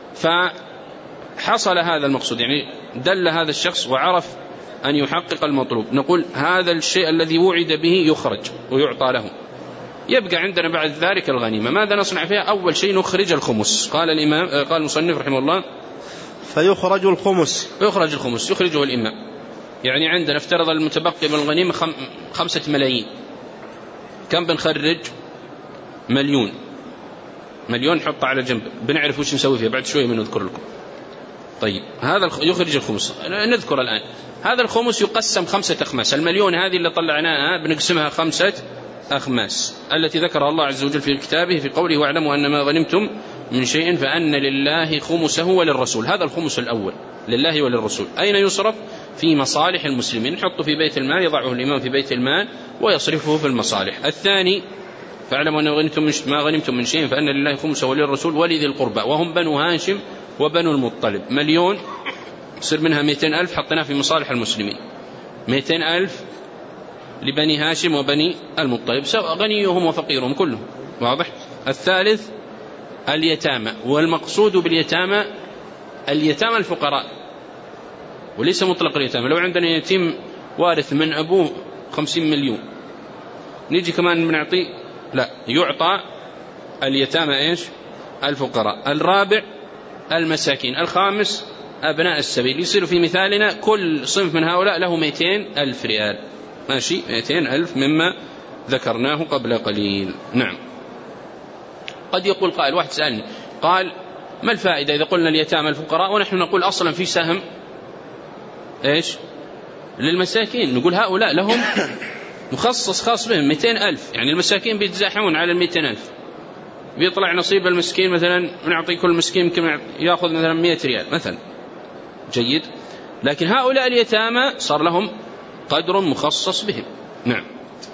فحصل هذا المقصود، يعني دل هذا الشخص وعرف أن يحقق المطلوب، نقول هذا الشيء الذي وعد به يخرج ويعطى له. يبقى عندنا بعد ذلك الغنيمة. ماذا نصنع فيها؟ أول شيء نخرج الخمس. قال الإمام قال المصنف رحمه الله فيخرج الخمس. يخرج الخمس يخرجه الإمام. يعني عندنا افترض المتبقي من الغنيمة خم خمسة ملايين، كم بنخرج؟ مليون. مليون نحطه على جنب، بنعرف وش نسوي فيها بعد شوي بنذكر لكم. طيب هذا يخرج الخمس. نذكر الآن هذا الخمس يقسم خمسة أخماس. المليون هذه اللي طلعناها بنقسمها خمسة أخماس التي ذكرها الله عز وجل في كتابه في قوله واعلموا أن ما غنمتم من شيء فأن لله خمسه وللرسول. هذا الخمس الأول لله وللرسول. أين يصرف؟ في مصالح المسلمين، نحطه في بيت المال، يضعه الإمام في بيت المال ويصرفه في المصالح. الثاني فاعلموا أن ما غنمتم من شيء فأن لله خمسه وللرسول ولذي القربى وهم بنو هاشم وبنو المطلب. مليون يصير منها مئتين ألف حطيناه في مصالح المسلمين، مئتين ألف لبني هاشم وبني المطلب غنيهم وفقيرهم كلهم. واضح؟ الثالث اليتامى، والمقصود باليتامى اليتامى الفقراء وليس مطلق اليتامى. لو عندنا يتيم وارث من أبوه خمسين مليون نيجي كمان بنعطيه؟ لا، يعطى اليتامى إيش؟ الفقراء. الرابع المساكين. الخامس أبناء السبيل. يصير في مثالنا كل صنف من هؤلاء له مئتين ألف ريال. ماشي، مئتين ألف مما ذكرناه قبل قليل. نعم. قد يقول قائل، واحد سألني قال ما الفائدة إذا قلنا اليتامى الفقراء ونحن نقول أصلا في سهم إيش للمساكين؟ نقول هؤلاء لهم مخصص خاص بهم مئتين ألف، يعني المساكين بيتزاحمون على المئتين ألف، بيطلع نصيب المسكين مثلا نعطي كل مسكين كم يأخذ مثلا مئة ريال مثلا. جيد. لكن هؤلاء اليتامى صار لهم قدر مخصص بهم. نعم.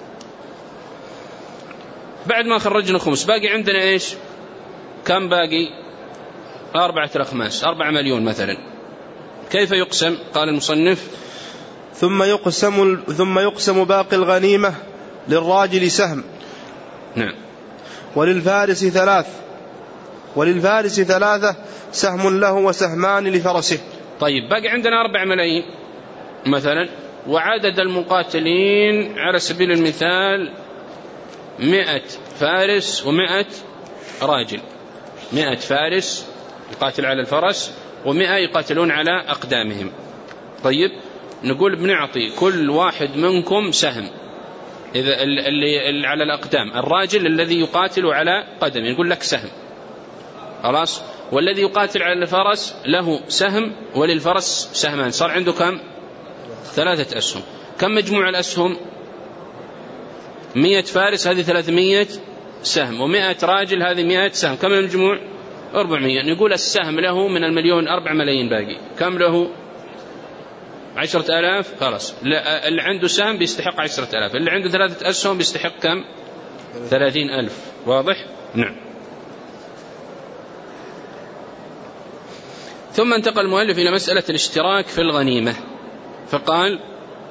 بعد ما خرجنا خمس باقي عندنا إيش؟ كم باقي؟ أربعة أخماس، أربعة مليون مثلا. كيف يقسم؟ قال المصنف ثم يقسم ثم يقسم باقي الغنيمة للراجل سهم. نعم. وللفارس ثلاث وللفارس ثلاثة سهم له وسهمان لفرسه. طيب باقي عندنا أربع ملايين مثلا، وعدد المقاتلين على سبيل المثال مئة فارس ومئة راجل. مئة فارس يقاتل على الفرس ومئة يقاتلون على أقدامهم. طيب نقول بنعطي كل واحد منكم سهم. إذا اللي على الأقدام الراجل الذي يقاتل على قدم نقول لك سهم، خلاص. والذي يقاتل على الفرس له سهم وللفرس سهمان. صار عنده كم؟ ثلاثة أسهم. كم مجموع الأسهم؟ مئة فارس هذه ثلاثمئة سهم، ومئة راجل هذه مئة سهم. كم المجموع؟ أربعمئة. نقول السهم له من المليون أربع ملايين باقي. كم له؟ عشرة آلاف. خلاص، اللي عنده سهم بيستحق عشرة آلاف، اللي عنده ثلاثة أسهم بيستحق كم؟ ثلاثين ألف. واضح؟ نعم. ثم انتقل المؤلف إلى مسألة الاشتراك في الغنيمة فقال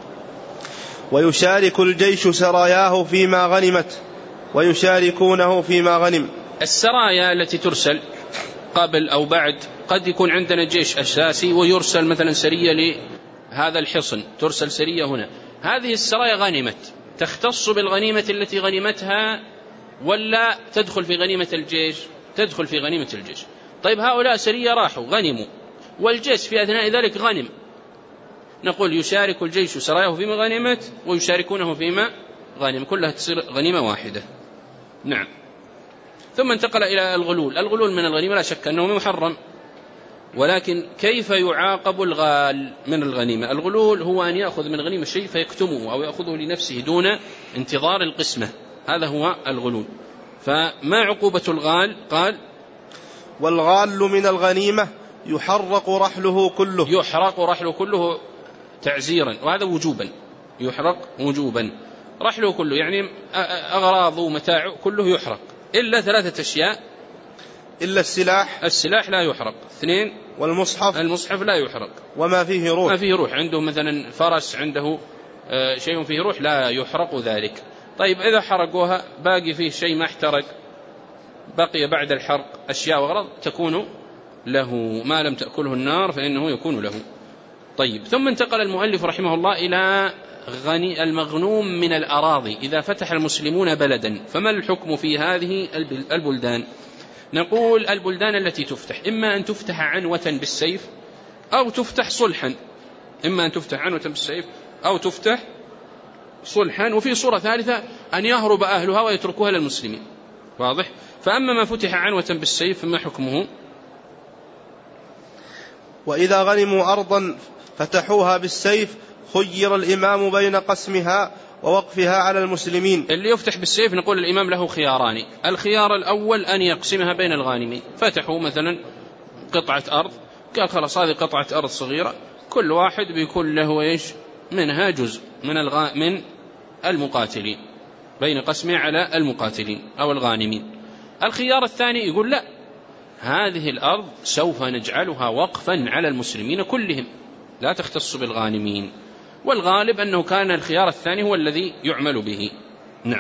ويشارك الجيش سراياه فيما غنمت ويشاركونه فيما غنم. السرايا التي ترسل قبل أو بعد، قد يكون عندنا جيش أساسي ويرسل مثلا سرية لهذا الحصن، ترسل سرية هنا. هذه السرايا غنمت، تختص بالغنيمة التي غنمتها ولا تدخل في غنيمة الجيش؟ تدخل في غنيمة الجيش. طيب هؤلاء سرية راحوا غنموا والجيش في أثناء ذلك غنم، نقول يشارك الجيش سراياه فيما غنمت ويشاركونه فيما غنم، كلها تصير غنيمة واحدة. نعم. ثم انتقل إلى الغلول. الغلول من الغنيمة لا شك أنه محرم، ولكن كيف يعاقب الغال من الغنيمة؟ الغلول هو أن يأخذ من غنيمة شيء فيكتمه أو يأخذه لنفسه دون انتظار القسمة، هذا هو الغلول. فما عقوبة الغال؟ قال والغال من الغنيمة يحرق رحله كله. يحرق رحله كله تعزيرا، وهذا وجوبا، يحرق وجوبا رحله كله، يعني أغراضه ومتاعه كله يحرق إلا ثلاثة أشياء. إلا السلاح، السلاح لا يحرق. اثنين والمصحف، المصحف لا يحرق. وما فيه روح، ما فيه روح، عنده مثلا فرس عنده شيء فيه روح لا يحرق ذلك. طيب إذا حرقوها باقي فيه شيء ما احترق، بقي بعد الحرق أشياء وأغراض تكون له، ما لم تأكله النار فإنه يكون له. طيب ثم انتقل المؤلف رحمه الله إلى غني المغنوم من الأراضي إذا فتح المسلمون بلدا، فما الحكم في هذه البلدان؟ نقول البلدان التي تفتح إما أن تفتح عنوة بالسيف أو تفتح صلحا، إما أن تفتح عنوة بالسيف أو تفتح صلحا، وفي صورة ثالثة أن يهرب أهلها ويتركوها للمسلمين. واضح؟ فأما ما فتح عنوة بالسيف فما حكمه؟ وإذا غنموا أرضا فتحوها بالسيف خير الإمام بين قسمها ووقفها على المسلمين. اللي يفتح بالسيف نقول الإمام له خياران. الخيار الأول أن يقسمها بين الغانمين، فتحوا مثلا قطعة أرض، قال خلاص هذه قطعة أرض صغيرة كل واحد بيكون له إيش منها جزء من الغ... من المقاتلين، بين قسمها على المقاتلين أو الغانمين. الخيار الثاني يقول لا، هذه الأرض سوف نجعلها وقفا على المسلمين كلهم، لا تختص بالغانمين، والغالب أنه كان الخيار الثاني هو الذي يعمل به. نعم.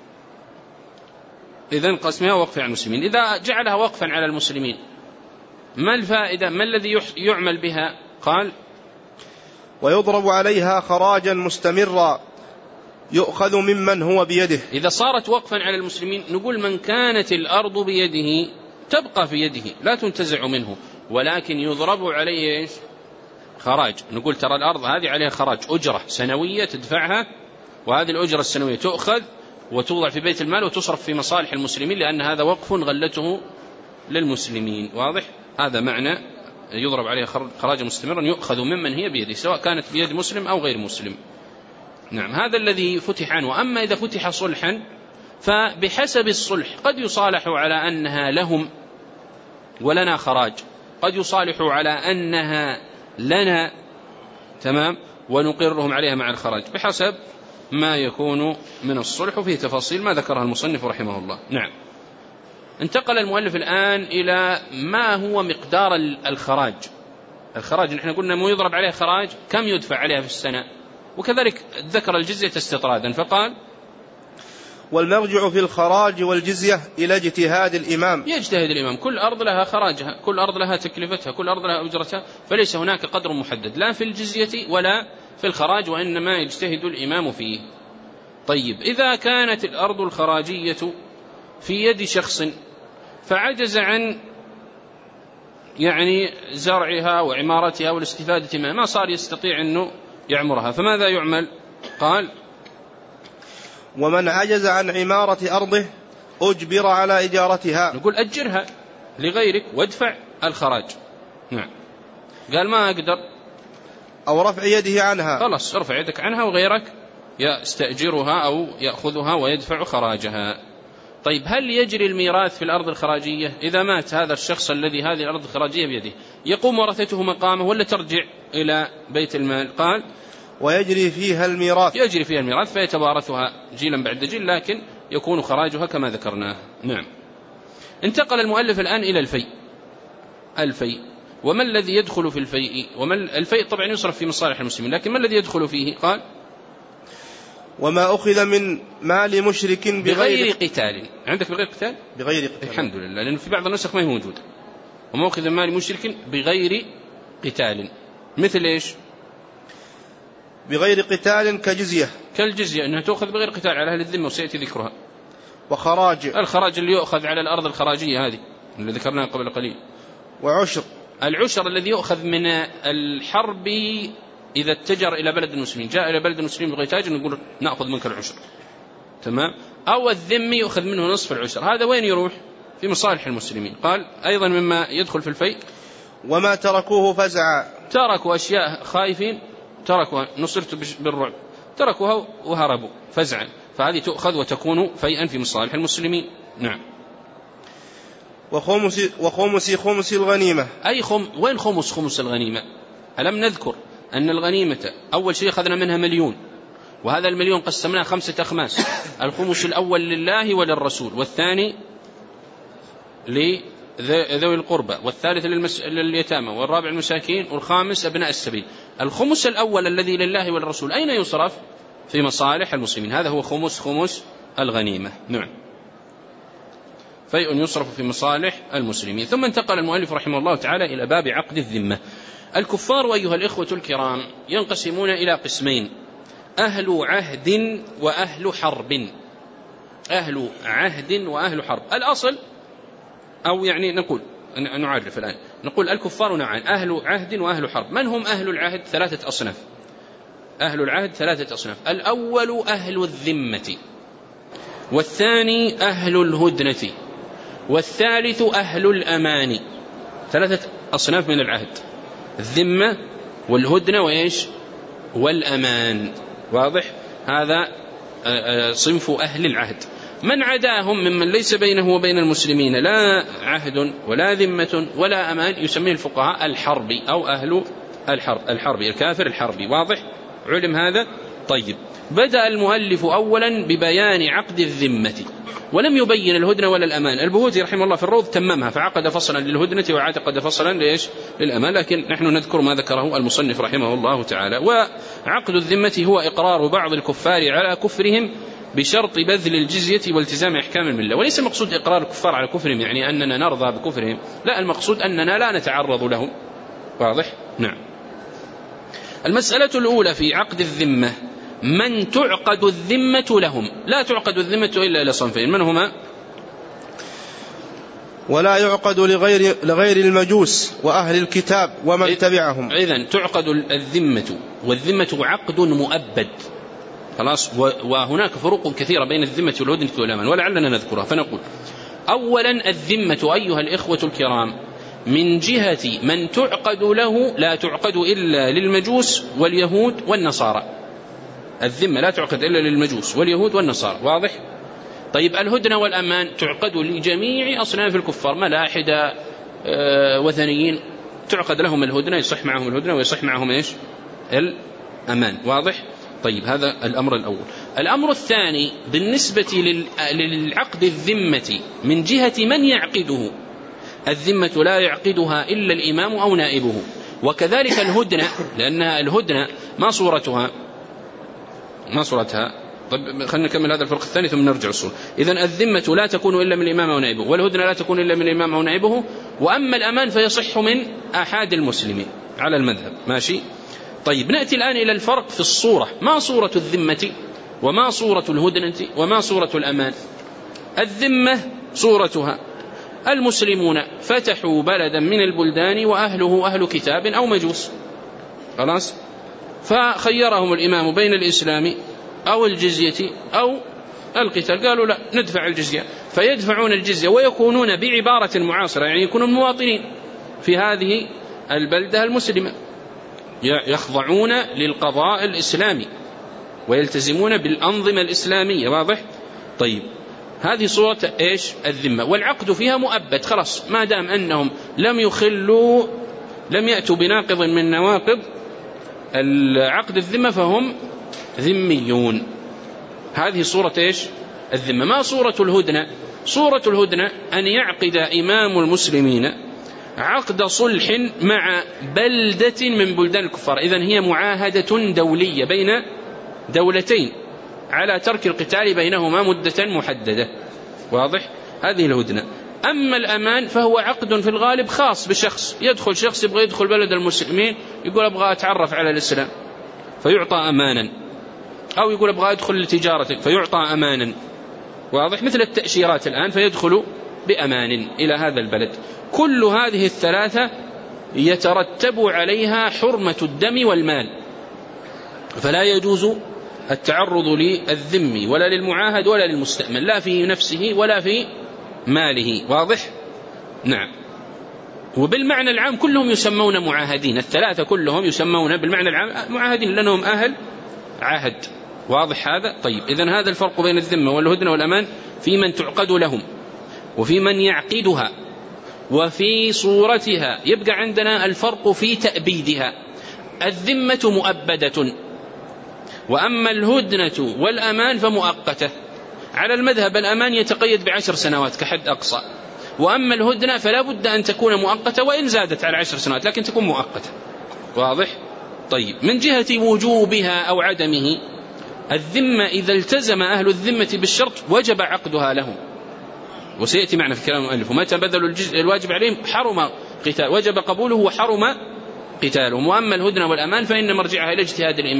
إذن قسمها وقفا على المسلمين. إذا جعلها وقفا على المسلمين ما الفائدة؟ ما الذي يعمل بها؟ قال ويضرب عليها خراجا مستمرا يؤخذ ممن هو بيده. إذا صارت وقفا على المسلمين نقول من كانت الأرض بيده تبقى في يده لا تنتزع منه، ولكن يضرب عليه إيش؟ خراج. نقول ترى الأرض هذه عليها خراج، أجرة سنوية تدفعها، وهذه الأجرة السنوية تؤخذ وتوضع في بيت المال وتصرف في مصالح المسلمين، لأن هذا وقف غلته للمسلمين. واضح؟ هذا معنى يضرب عليها خراجا مستمرا يؤخذ ممن هي بيده، سواء كانت بيد مسلم أو غير مسلم. نعم، هذا الذي فتح عنه. أما إذا فتح صلحا فبحسب الصلح قد يصالحوا على أنها لهم ولنا خراج، قد يصالحوا على أنها لنا تمام ونقرهم عليها مع الخراج، بحسب ما يكون من الصلح، وفيه تفاصيل ما ذكرها المصنف رحمه الله. نعم. انتقل المؤلف الآن إلى ما هو مقدار الخراج. الخراج نحن قلنا مو يضرب عليه خراج، كم يدفع عليها في السنة، وكذلك ذكر الجزية استطرادا فقال والمرجع في الخراج والجزية إلى اجتهاد الإمام. يجتهد الإمام، كل أرض لها خراجها، كل أرض لها تكلفتها، كل أرض لها أجرتها، فليس هناك قدر محدد لا في الجزية ولا في الخراج، وإنما يجتهد الإمام فيه. طيب، إذا كانت الأرض الخراجية في يد شخص فعجز عن يعني زرعها وعمارتها والاستفادة منها، ما صار يستطيع أنه يعمرها، فماذا يعمل؟ قال ومن عجز عن عمارة أرضه أجبر على إجارتها. نقول أجرها لغيرك وادفع الخراج. نعم. قال ما أقدر، أو رفع يده عنها، خلاص ارفع يدك عنها وغيرك يستأجرها أو يأخذها ويدفع خراجها. طيب، هل يجري الميراث في الأرض الخراجية؟ إذا مات هذا الشخص الذي هذه الأرض الخراجية بيده يقوم ورثته مقامه ولا ترجع إلى بيت المال؟ قال ويجري فيها الميراث. يجري فيها الميراث فيتوارثها جيلا بعد جيل، لكن يكون خراجها كما ذكرناه. نعم. انتقل المؤلف الآن إلى الفيء. الفيء، وما الذي يدخل في الفيء؟ وما الفيء طبعا يصرف في مصالح المسلمين، لكن ما الذي يدخل فيه؟ قال وما أخذ من مال مشرك بغير, بغير قتال. عندك بغير قتال؟ بغير قتال، الحمد لله، لأن في بعض النسخ ما هي موجود. وما أخذ من مال مشرك بغير قتال، مثل إيش؟ بغير قتال كجزية، كالجزية أنها تأخذ بغير قتال على أهل الذمة وسيأتي ذكرها. وخراج، الخراج اللي يؤخذ على الأرض الخراجية هذه اللي ذكرناها قبل قليل. وعشر، العشر الذي يؤخذ من الحرب إذا اتجر إلى بلد المسلمين، جاء إلى بلد المسلمين بغير تاجر نقول نأخذ منك العشر، تمام. أو الذمي يؤخذ منه نصف العشر، هذا وين يروح؟ في مصالح المسلمين. قال أيضا مما يدخل في الفيء وما تركوه فزعا، تركوا أشياء خائفين، تركوها نصرت بالرعب، تركوها وهربوا فزعا، فهذه تؤخذ وتكون فيئا في مصالح المسلمين. نعم. وخمس وخمس خمس الغنيمة، أي خم وين خمس خمس الغنيمة؟ ألم نذكر أن الغنيمة أول شيء أخذنا منها مليون، وهذا المليون قسمناه خمسة أخماس، الخمس الأول لله وللرسول، والثاني لذوي القربى، والثالث للمس... لليتامى، والرابع المساكين، والخامس أبناء السبيل. الخمس الأول الذي لله وللرسول أين يصرف؟ في مصالح المسلمين، هذا هو خمس خمس الغنيمة. نعم، فيء يصرف في مصالح المسلمين. ثم انتقل المؤلف رحمه الله تعالى إلى باب عقد الذمة. الكفار أيها الإخوة الكرام ينقسمون إلى قسمين: أهل عهد وأهل حرب. أهل عهد وأهل حرب. الأصل أو يعني نقول نعرف الآن نقول الكفار نوعان: أهل عهد وأهل حرب. من هم أهل العهد؟ ثلاثة أصناف. أهل العهد ثلاثة أصناف: الأول أهل الذمة، والثاني أهل الهدنة، والثالث أهل الأمان. ثلاثة أصناف من العهد: الذمة والهدنة وإيش والأمان. واضح؟ هذا صنف أهل العهد. من عداهم ممن ليس بينه وبين المسلمين لا عهد ولا ذمة ولا أمان يسميه الفقهاء الحربي أو أهل الحرب، الحربي الكافر الحربي. واضح؟ علم هذا؟ طيب. بدأ المؤلف أولا ببيان عقد الذمة ولم يبين الهدنة ولا الأمان. البهوتي رحمه الله في الروض تممها فعقد فصلا للهدنة وعقد فصلا ليش للأمان، لكن نحن نذكر ما ذكره المصنف رحمه الله تعالى. وعقد الذمة هو إقرار بعض الكفار على كفرهم بشرط بذل الجزية والتزام أحكام الملة. وليس المقصود إقرار الكفار على كفرهم يعني أننا نرضى بكفرهم، لا، المقصود أننا لا نتعرض لهم. واضح؟ نعم. المسألة الأولى في عقد الذمة: من تعقد الذمة لهم. لا تعقد الذمة إلا إلى صنفين، من هما؟ ولا يعقد لغير, لغير المجوس وأهل الكتاب ومن تبعهم. إذن تعقد الذمة، والذمة عقد مؤبد، خلاص. وهناك فروق كثيرة بين الذمة والهدنة والأمان ولعلنا نذكرها. فنقول أولا الذمة أيها الإخوة الكرام من جهة من تعقد له لا تعقد إلا للمجوس واليهود والنصارى. الذمة لا تعقد إلا للمجوس واليهود والنصارى. واضح؟ طيب الهدنة والأمان تعقد لجميع أصناف الكفار، ملاحدة آه وثنيين، تعقد لهم الهدنة، يصح معهم الهدنة ويصح معهم إيش الأمان. واضح؟ طيب هذا الأمر الأول. الأمر الثاني بالنسبة للعقد الذمة من جهة من يعقده. الذمة لا يعقدها إلا الإمام أو نائبه. وكذلك الهدنة، لأن الهدنة ما صورتها ما صورتها طيب خلينا نكمل هذا الفرق الثاني ثم نرجع الصورة. إذن الذمة لا تكون إلا من الإمام أو نائبه، والهدنة لا تكون إلا من الإمام أو نائبه. وأما الأمان فيصح من أحد المسلمين على المذهب. ماشي؟ طيب نأتي الآن إلى الفرق في الصورة. ما صورة الذمة وما صورة الهدنة وما صورة الأمان؟ الذمة صورتها المسلمون فتحوا بلدا من البلدان وأهله أهل كتاب أو مجوس، خلاص، فخيرهم الإمام بين الإسلام أو الجزية أو القتال، قالوا لا ندفع الجزية، فيدفعون الجزية ويكونون بعبارة معاصرة يعني يكونون مواطنين في هذه البلدة المسلمة، يخضعون للقضاء الإسلامي ويلتزمون بالأنظمة الإسلامية. واضح؟ طيب هذه صورة إيش الذمة، والعقد فيها مؤبد، خلاص ما دام أنهم لم يخلوا لم يأتوا بناقض من نواقض العقد الذمة فهم ذميون. هذه صورة إيش الذمة. ما صورة الهدنة؟ صورة الهدنة أن يعقد إمام المسلمين عقد صلح مع بلدة من بلدان الكفار، إذن هي معاهدة دولية بين دولتين على ترك القتال بينهما مدة محددة. واضح؟ هذه الهدنة. أما الأمان فهو عقد في الغالب خاص بشخص، يدخل شخص يبغى يدخل بلد المسلمين يقول أبغى أتعرف على الإسلام فيعطى أمانا، أو يقول أبغى أدخل لتجارة فيعطى أمانا. واضح؟ مثل التأشيرات الآن فيدخل بأمان إلى هذا البلد. كل هذه الثلاثة يترتب عليها حرمة الدم والمال، فلا يجوز التعرض للذم ولا للمعاهد ولا للمستأمن، لا في نفسه ولا في ماله. واضح؟ نعم. وبالمعنى العام كلهم يسمون معاهدين، الثلاثة كلهم يسمون بالمعنى العام معاهدين لأنهم أهل عهد. واضح هذا؟ طيب إذن هذا الفرق بين الذمة والهدنة والأمان في من تعقد لهم وفي من يعقدها وفي صورتها. يبقى عندنا الفرق في تأبيدها. الذمة مؤبدة، وأما الهدنة والأمان فمؤقتة. على المذهب الأمان يتقيد بعشر سنوات كحد أقصى، وأما الهدنة فلا بد أن تكون مؤقتة وإن زادت على عشر سنوات لكن تكون مؤقتة. واضح؟ طيب من جهة وجوبها أو عدمه، الذمة إذا التزم أهل الذمة بالشرط وجب عقدها لهم، وسيأتي معنا في كلام المؤلف ومتى بذلوا الواجب عليهم حرم قتال، وجب قبوله وحرم قتالهم. وأما الهدنة والأمان فإن مرجعها إلى اجتهاد الإمام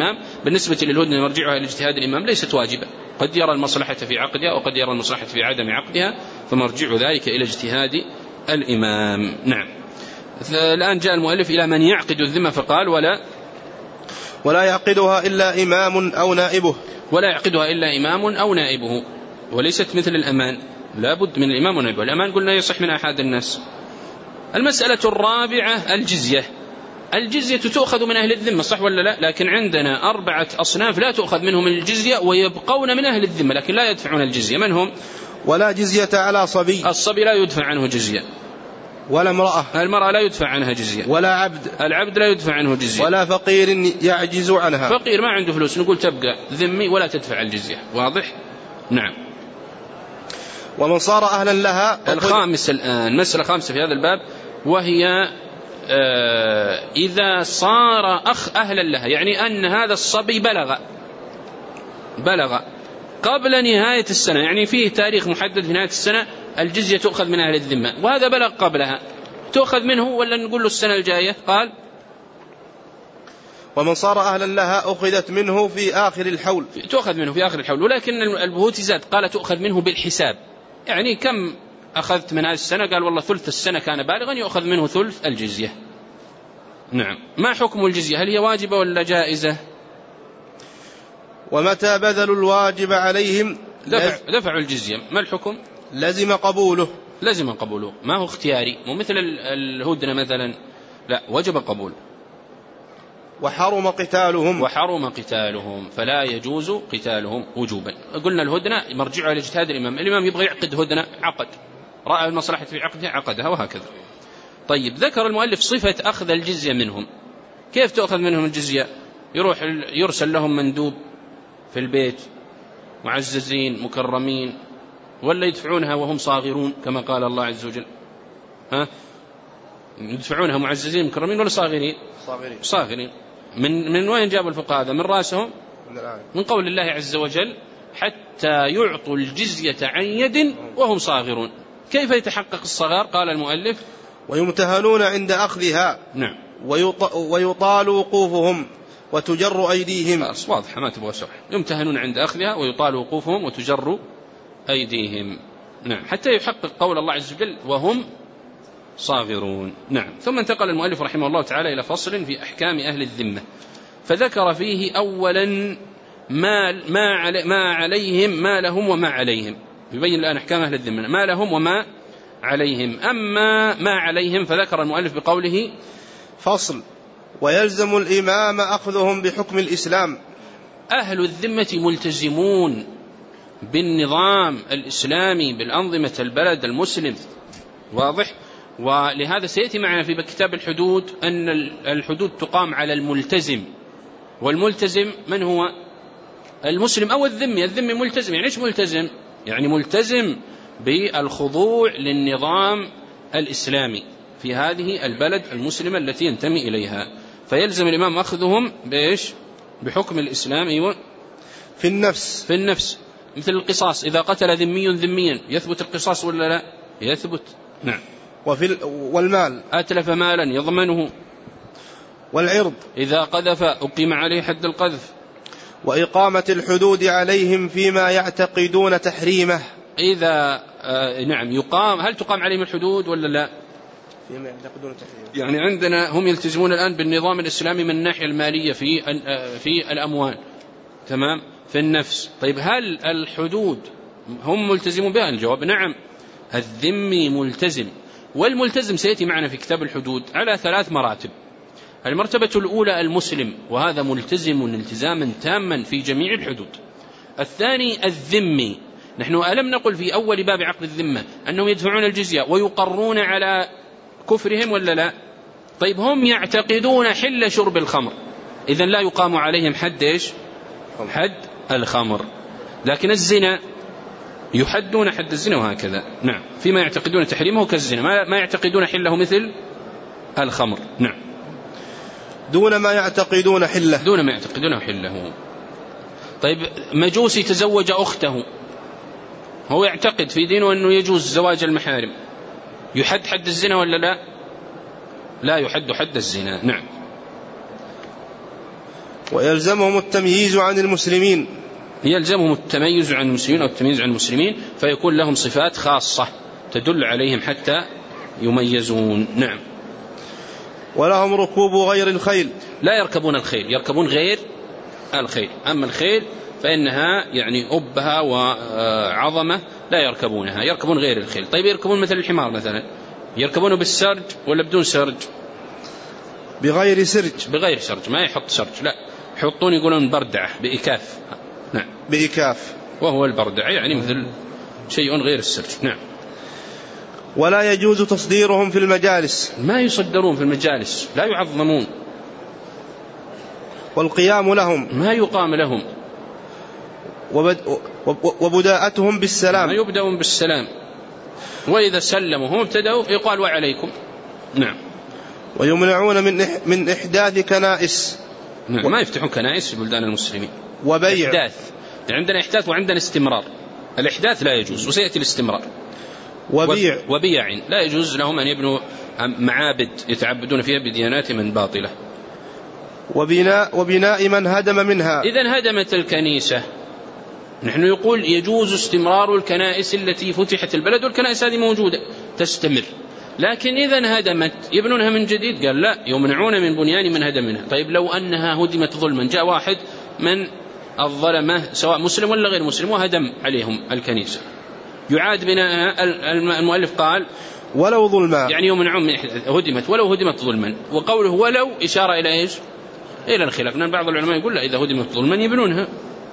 بالنسبة للهدنة مرجعها إلى اجتهاد الإمام ليست واجبة، قد يرى المصلحة في عقدها وقد يرى المصلحة في عدم عقدها، فمرجع ذلك إلى اجتهاد الإمام. نعم. الآن جاء المؤلف إلى من يعقد الذمة فقال ولا ولا يعقدها إلا إمام أو نائبه. ولا يعقدها إلا إمام أو نائبه، وليست مثل الأمان، لا بد من الإمام ونائبه. الأمان قلنا يصح من أحد الناس. المسألة الرابعة الجزية. الجزية تؤخذ من أهل الذمة صح ولا لا؟ لكن عندنا أربعة أصناف لا تؤخذ منهم الجزية ويبقون من أهل الذمة لكن لا يدفعون الجزية. من هم؟ ولا جزية على صبي. الصبي لا يدفع عنه جزية. ولا امرأة. المرأة لا يدفع عنها جزية. ولا عبد. العبد لا يدفع عنه جزية. ولا فقير يعجز عنها. فقير ما عنده فلوس نقول تبقى ذمي ولا تدفع الجزية. واضح؟ نعم. ومن صار أهلا لها. الخامس الآن مسألة خامسة في هذا الباب، وهي آه إذا صار أخ أهلا لها، يعني أن هذا الصبي بلغ بلغ قبل نهاية السنة، يعني فيه تاريخ محدد في نهاية السنة الجزية تؤخذ من أهل الذمة، وهذا بلغ قبلها، تؤخذ منه ولا نقول له السنة الجاية؟ قال ومن صار أهلا لها أخذت منه في آخر الحول. تؤخذ منه في آخر الحول، ولكن البهوتي زاد قال تؤخذ منه بالحساب، يعني كم أخذت من هذه السنة؟ قال والله ثلث السنة كان بالغا يؤخذ منه ثلث الجزية. نعم. ما حكم الجزية؟ هل هي واجبة ولا جائزة؟ ومتى بذلوا الواجب عليهم دفع دفعوا الجزية، ما الحكم؟ لزم قبوله. لزم قبوله، ما هو اختياري، مو مثل الهدنة مثلا، لا وجب قبوله. وحرم قتالهم. وحرم قتالهم، فلا يجوز قتالهم وجوبا. قلنا الهدنة مرجعها إلى اجتهاد الإمام، الإمام يبغى يعقد هدنة عقد، رأى المصلحة في عقدها عقدها وهكذا. طيب ذكر المؤلف صفة أخذ الجزية منهم. كيف تأخذ منهم الجزية؟ يروح يرسل لهم مندوب في البيت معززين مكرمين، ولا يدفعونها وهم صاغرون كما قال الله عز وجل؟ ها؟ يدفعونها معززين مكرمين ولا صاغرين؟ صاغرين. صاغرين. من من وين جابوا الفقهاء هذا؟ من راسهم؟ من, من قول الله عز وجل حتى يعطوا الجزية عن يد وهم صاغرون. كيف يتحقق الصغار؟ قال المؤلف ويمتهنون عند أخذها. نعم. ويطال وقوفهم وتجر أيديهم. واضح ما تبغى شرح. يمتهنون عند أخذها ويطال وقوفهم وتجر أيديهم. نعم. حتى يحقق قول الله عز وجل وهم صاغرون. نعم. ثم انتقل المؤلف رحمه الله تعالى إلى فصل في أحكام أهل الذمة، فذكر فيه أولا ما, ما, علي ما عليهم ما لهم وما عليهم. يبين الآن أحكام أهل الذمة، ما لهم وما عليهم. أما ما عليهم فذكر المؤلف بقوله فصل ويلزم الإمام أخذهم بحكم الإسلام. أهل الذمة ملتزمون بالنظام الإسلامي بالأنظمة البلد المسلم. واضح؟ ولهذا سيأتي معنا في كتاب الحدود أن الحدود تقام على الملتزم، والملتزم من هو؟ المسلم أو الذمي. الذمي ملتزم، يعني إيش ملتزم؟ يعني ملتزم بالخضوع للنظام الإسلامي في هذه البلد المسلمة التي ينتمي إليها، فيلزم الإمام أخذهم بإيش؟ بحكم الإسلام. أيوة. في النفس. في النفس، مثل القصاص، إذا قتل ذمي ذميا يثبت القصاص ولا لا؟ يثبت. نعم. وفي والمال، أتلف مالا يضمنه. والعرض، إذا قذف أقيم عليه حد القذف. وإقامة الحدود عليهم فيما يعتقدون تحريمه. إذا آه نعم يقام، هل تقام عليهم الحدود ولا لا؟ فيما يعتقدون تحريمه. يعني عندنا هم يلتزمون الآن بالنظام الإسلامي من الناحية المالية في في الأموال، تمام، في النفس. طيب هل الحدود هم ملتزمون بها؟ الجواب نعم، الذمي ملتزم. والملتزم سيأتي معنا في كتاب الحدود على ثلاث مراتب. المرتبة الأولى المسلم، وهذا ملتزم التزاما تاما في جميع الحدود. الثاني الذمي، نحن ألم نقل في أول باب عقد الذمة أنهم يدفعون الجزية ويقرون على كفرهم ولا لا؟ طيب هم يعتقدون حل شرب الخمر، إذن لا يقام عليهم حد إيش؟ حد الخمر. لكن الزنا يحدون حد الزنا وهكذا. نعم. فيما يعتقدون تحريمه كالزنا، ما يعتقدون حله مثل الخمر. نعم. دون ما يعتقدون حله. دون ما يعتقدون حله. طيب مجوسي تزوج أخته، هو يعتقد في دينه أنه يجوز زواج المحارم، يحد حد الزنا ولا لا؟ لا يحد حد الزنا. نعم. ويلزمهم التمييز عن المسلمين يلزمهم التميز عن المسلمين أو التمييز عن المسلمين، فيكون لهم صفات خاصة تدل عليهم حتى يميزون. نعم. ولهم ركوب غير الخيل، لا يركبون الخيل، يركبون غير الخيل. أما الخيل فإنها يعني أبها وعظمة لا يركبونها، يركبون غير الخيل. طيب يركبون مثل الحمار مثلا، يركبونه بالسرج ولا بدون سرج؟ بغير سرج. بغير سرج، ما يحط سرج، لا يحطون يقولون بردعة بإكاف. نعم، بإكاف، وهو البردعة يعني مثل شيء غير السرج. نعم. ولا يجوز تصديرهم في المجالس، ما يصدرون في المجالس، لا يعظمون. والقيام لهم، ما يقام لهم. وبداءتهم بالسلام، ما يبدأون بالسلام، وإذا سلموا هم ابتدأوا يقال وعليكم. نعم. ويمنعون من من إحداث كنائس. نعم. ما يفتحون كنائس في بلدان المسلمين. وبيع. إحداث، يعني عندنا إحداث وعندنا استمرار. الإحداث لا يجوز وسيأتي الاستمرار. وبيع. وبيع لا يجوز لهم أن يبنوا معابد يتعبدون فيها بديانات من باطلة. وبناء, وبناء من هدم منها. إذن هدمت الكنيسة، نحن يقول يجوز استمرار الكنائس التي فتحت البلد، والكنائس هذه موجودة تستمر. لكن إذا هدمت يبنونها من جديد، قال لا، يمنعون من بنيان من هدم منها. طيب لو أنها هدمت ظلما، جاء واحد من الظلمة سواء مسلم ولا غير مسلم وهدم عليهم الكنيسة، يعاد بناءها. المؤلف قال ولو ظلما، يعني يمنعون من هدمت ولو هدمت ظلما. وقوله ولو إشارة إلى إيش؟ إلى الخلاف، لأن بعض العلماء يقول لا، إذا هدمت ظلما يبنونها.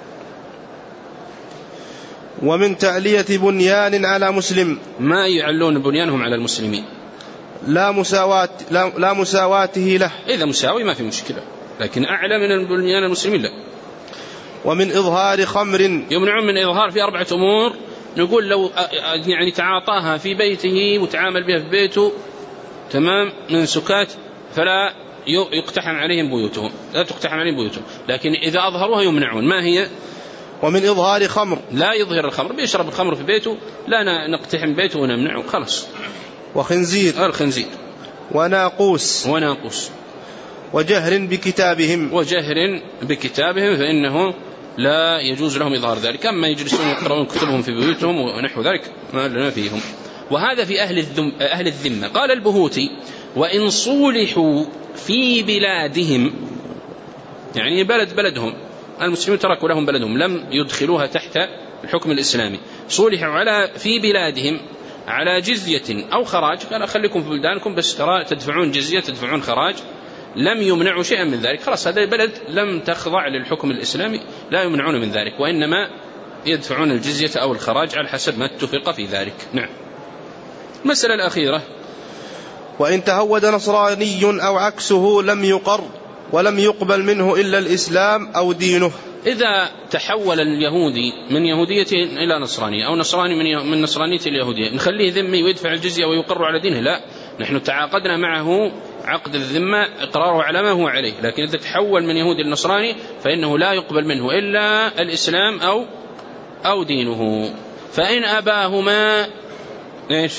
ومن تعلية بنيان على مسلم، ما يعلون بنيانهم على المسلمين، لا مساواة لا, لا مساواته له. إذا مساوي ما في مشكلة، لكن أعلى من بنيان المسلمين لا. ومن إظهار خمر، يمنعون من إظهار في أربعة أمور. نقول لو يعني تعاطاها في بيته وتعامل بها في بيته تمام من سكات فلا يقتحم عليهم بيوتهم، لا تقتحم عليهم بيوتهم، لكن إذا أظهروها يمنعون. ما هي؟ ومن إظهار خمر، لا يظهر الخمر، بيشرب الخمر في بيته لا نقتحم بيته ونمنعه خلاص. وخنزير، الخنزير. وناقوس، وناقوس. وجهر بكتابهم، وجهر بكتابهم فإنه لا يجوز لهم إظهار ذلك. أما يجلسون يقرؤون كتبهم في بيوتهم ونحو ذلك ما لنا فيهم. وهذا في أهل, الذم أهل الذمة. قال البهوتي وإن صولحوا في بلادهم، يعني بلد بلدهم، المسلمين تركوا لهم بلدهم لم يدخلوها تحت الحكم الإسلامي، صولحوا على في بلادهم على جزية أو خراج، قال خليكم في بلدانكم بس ترى تدفعون جزية تدفعون خراج، لم يمنعوا شيئا من ذلك. خلاص هذا البلد لم تخضع للحكم الإسلامي، لا يمنعون من ذلك، وإنما يدفعون الجزية أو الخراج على حسب ما اتفق في ذلك. نعم. المسألة الأخيرة وإن تهود نصراني أو عكسه لم يقر ولم يقبل منه إلا الإسلام أو دينه. إذا تحول اليهودي من يهوديته إلى نصرانية أو نصراني من من نصرانيته إلى يهودية، نخليه ذمي ويدفع الجزية ويقر على دينه؟ لا، نحن تعاقدنا معه عقد الذمة إقراره على ما هو عليه. لكن إذا تحول من يهودي لنصراني فإنه لا يقبل منه إلا الإسلام أو أو دينه. فإن أباهما إيش؟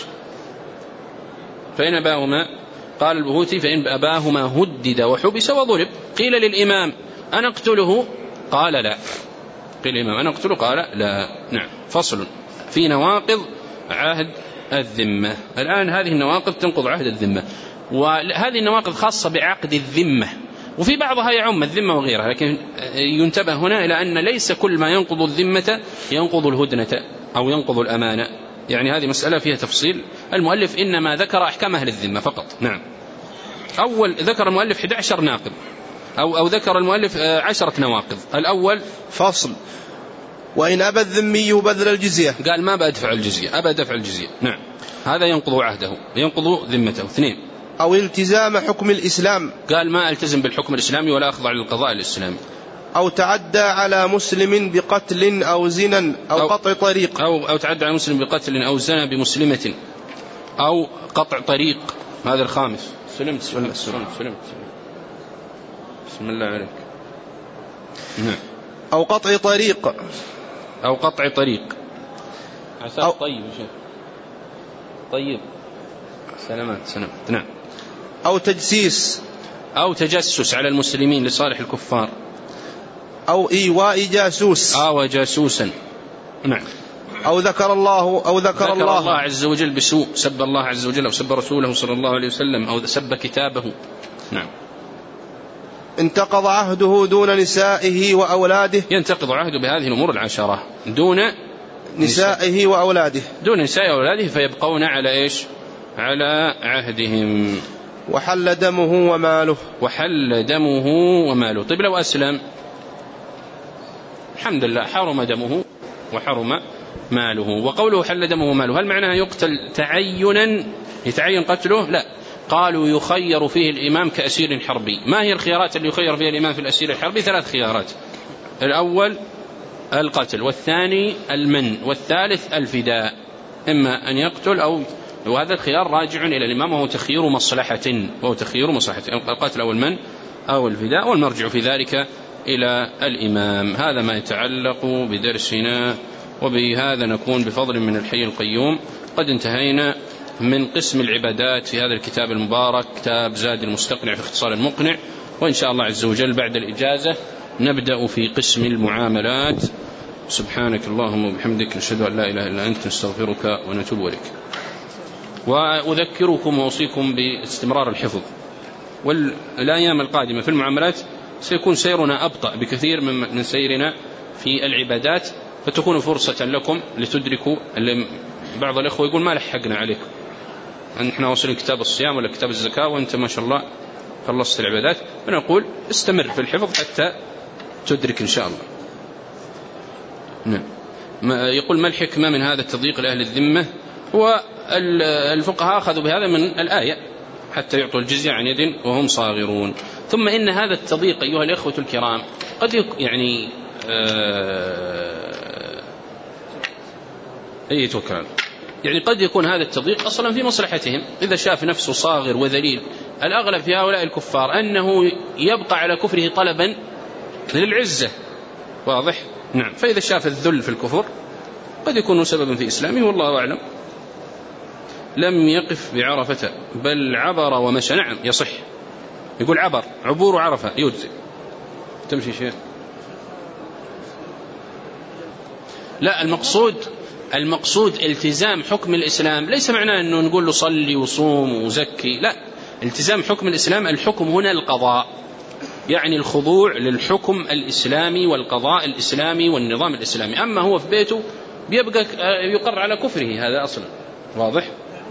فإن أباهما قال البهوتي فإن أباهما هدد وحبس وضرب. قيل للإمام أنا أقتله؟ قال لا. قيل الإمام أنا أقتله؟ قال لا. نعم. فصل في نواقض عهد الذمة. الآن هذه النواقض تنقض عهد الذمة، وهذه النواقض خاصة بعقد الذمة، وفي بعضها يعم الذمة وغيرها، لكن ينتبه هنا إلى أن ليس كل ما ينقض الذمة ينقض الهدنة أو ينقض الأمانة. يعني هذه مسألة فيها تفصيل. المؤلف إنما ذكر أحكام أهل الذمة فقط. نعم. أول ذكر المؤلف إحدى عشر ناقض أو, أو ذكر المؤلف عشرة نواقض. الأول فصل وإن أبى الذمي بذل الجزية، قال ما بدفع الجزية، أبى دفع الجزية. نعم. هذا ينقض عهده ينقض ذمته. اثنين أو التزام حكم الإسلام، قال ما التزم بالحكم الإسلامي ولا أخضع للقضاء الإسلامي. أو تعدى على مسلم بقتل أو زنا أو, أو قطع طريق أو, أو تعدى على مسلم بقتل أو زنا بمسلمة أو قطع طريق. هذا الخامس. سلمت سلمت سلمت, سلمت. بسم الله عليك. نعم. أو قطع طريق أو قطع طريق. عساك. أو طيب شيخ. طيب سلامات سلامات. نعم. أو تجسيس أو تجسس على المسلمين لصالح الكفار. أو إيواء جاسوس آوى جاسوسا. نعم. أو ذكر الله أو ذكر, ذكر الله, الله عز وجل بسوء، سب الله عز وجل أو سب رسوله صلى الله عليه وسلم أو سب كتابه. نعم. انتقض عهده دون نسائه وأولاده. ينتقض عهده بهذه الأمور العشرة دون نسائه وأولاده دون نسائه وأولاده فيبقون على إيش؟ على عهدهم. وحل دمه وماله. وحل دمه وماله. طيب لو أسلم الحمد لله حرم دمه وحرم ماله. وقوله حل دمه وماله هل معناها يقتل تعينا يتعين قتله؟ لا، قالوا يخير فيه الإمام كأسير حربي. ما هي الخيارات اللي يخير فيها الإمام في الأسير الحربي؟ ثلاث خيارات: الأول القتل، والثاني المن، والثالث الفداء، إما أن يقتل أو، وهذا الخيار راجع إلى الإمام وهو تخيير مصلحة وهو تخيير مصلحة القتل أو المن أو الفداء، والمرجع في ذلك إلى الإمام. هذا ما يتعلق بدرسنا، وبهذا نكون بفضل من الحي القيوم قد انتهينا من قسم العبادات في هذا الكتاب المبارك، كتاب زاد المستقنع في اختصار المقنع. وإن شاء الله عز وجل بعد الإجازة نبدأ في قسم المعاملات. سبحانك اللهم وبحمدك، نشهد أن لا إله إلا أنت، نستغفرك ونتوب إليك. وأذكركم وأوصيكم باستمرار الحفظ، والأيام القادمة في المعاملات سيكون سيرنا أبطأ بكثير من سيرنا في العبادات، فتكون فرصة لكم لتدركوا. بعض الأخوة يقول ما لحقنا عليكم، نحن وصلنا كتاب الصيام ولا كتاب الزكاة وأنت ما شاء الله خلصت العبادات. فنقول استمر في الحفظ حتى تدرك إن شاء الله. نعم. يقول ما الحكمة من هذا التضييق لأهل الذمة؟ هو الفقهاء أخذوا بهذا من الآية حتى يعطوا الجزية عن يد وهم صاغرون. ثم إن هذا التضييق أيها الأخوة الكرام قد يعني آه أي توكل يعني قد يكون هذا التضييق أصلا في مصلحتهم. إذا شاف نفسه صاغر وذليل، الأغلب في هؤلاء الكفار أنه يبقى على كفره طلبا للعزة، واضح؟ نعم. فإذا شاف الذل في الكفر قد يكون سببا في إسلامه، والله أعلم. لم يقف بعرفة بل عبر ومشى. نعم يصح، يقول عبر، عبور عرفة يجزي. تمشي شيء. لا، المقصود المقصود التزام حكم الإسلام، ليس معناه أنه نقول له صلي وصوم وزكي، لا. التزام حكم الإسلام، الحكم هنا القضاء، يعني الخضوع للحكم الإسلامي والقضاء الإسلامي والنظام الإسلامي. أما هو في بيته بيبقى يقر على كفره، هذا أصلا واضح.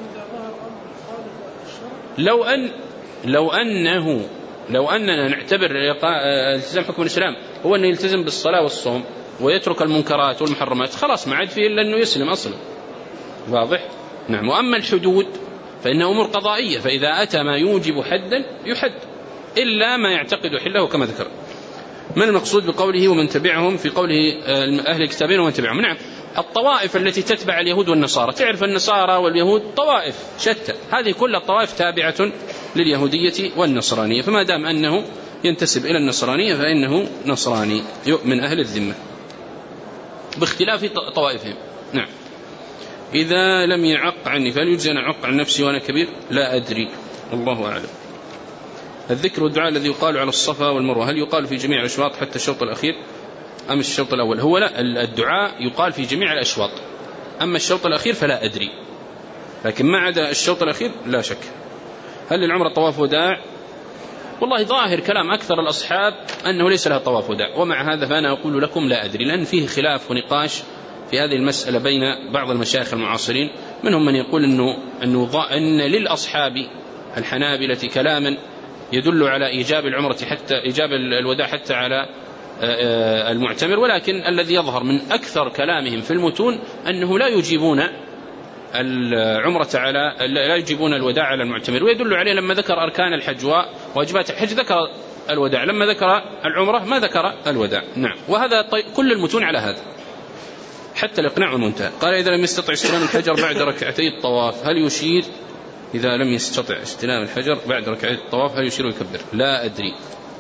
لو أن لو أنه لو أننا نعتبر التزام حكم الإسلام هو أنه يلتزم بالصلاة والصوم ويترك المنكرات والمحرمات، خلاص ما عاد فيه إلا أنه يسلم أصلا، واضح. نعم. وأما الحدود فإنها أمور قضائية، فإذا أتى ما يوجب حدا يحد إلا ما يعتقد حله كما ذكر. من المقصود بقوله ومن تبعهم؟ في قوله أهل الكتابين ومن تبعهم. نعم، الطوائف التي تتبع اليهود والنصارى، تعرف النصارى واليهود طوائف شتى، هذه كل الطوائف تابعة لليهودية والنصرانية، فما دام أنه ينتسب إلى النصرانية فإنه نصراني من أهل الذمة باختلاف طوائفهم. نعم. إذا لم يعق عني فهل يجزي أن أعق عن نفسي وأنا كبير؟ لا أدري، الله أعلم. الذكر والدعاء الذي يقال على الصفا والمروة هل يقال في جميع الأشواط حتى الشوط الأخير أم الشوط الأول؟ هو لا، الدعاء يقال في جميع الأشواط، أما الشوط الأخير فلا أدري، لكن ما عدا الشوط الأخير لا شك. هل للعمرة طواف وداع؟ والله ظاهر كلام أكثر الأصحاب أنه ليس لها طواف وداع، ومع هذا فأنا أقول لكم لا أدري، لأن فيه خلاف ونقاش في هذه المسألة بين بعض المشايخ المعاصرين. منهم من يقول أنه, أنه أن للأصحاب الحنابلة كلاما يدل على إيجاب العمرة حتى إيجاب الوداع حتى على المعتمر، ولكن الذي يظهر من أكثر كلامهم في المتون أنه لا يجيبون العمرة على لا يجيبون الوداع على المعتمر، ويدل عليه لما ذكر أركان الحج وواجبات الحج ذكر الوداع، لما ذكر العمرة ما ذكر الوداع. نعم. وهذا طيب كل المتون على هذا حتى الإقناع والمنتهى. قال إذا لم يستطع استلام الحجر بعد ركعتي الطواف هل يشير؟ إذا لم يستطع استلام الحجر بعد ركعتي الطواف هل يشير ويكبر؟ لا أدري.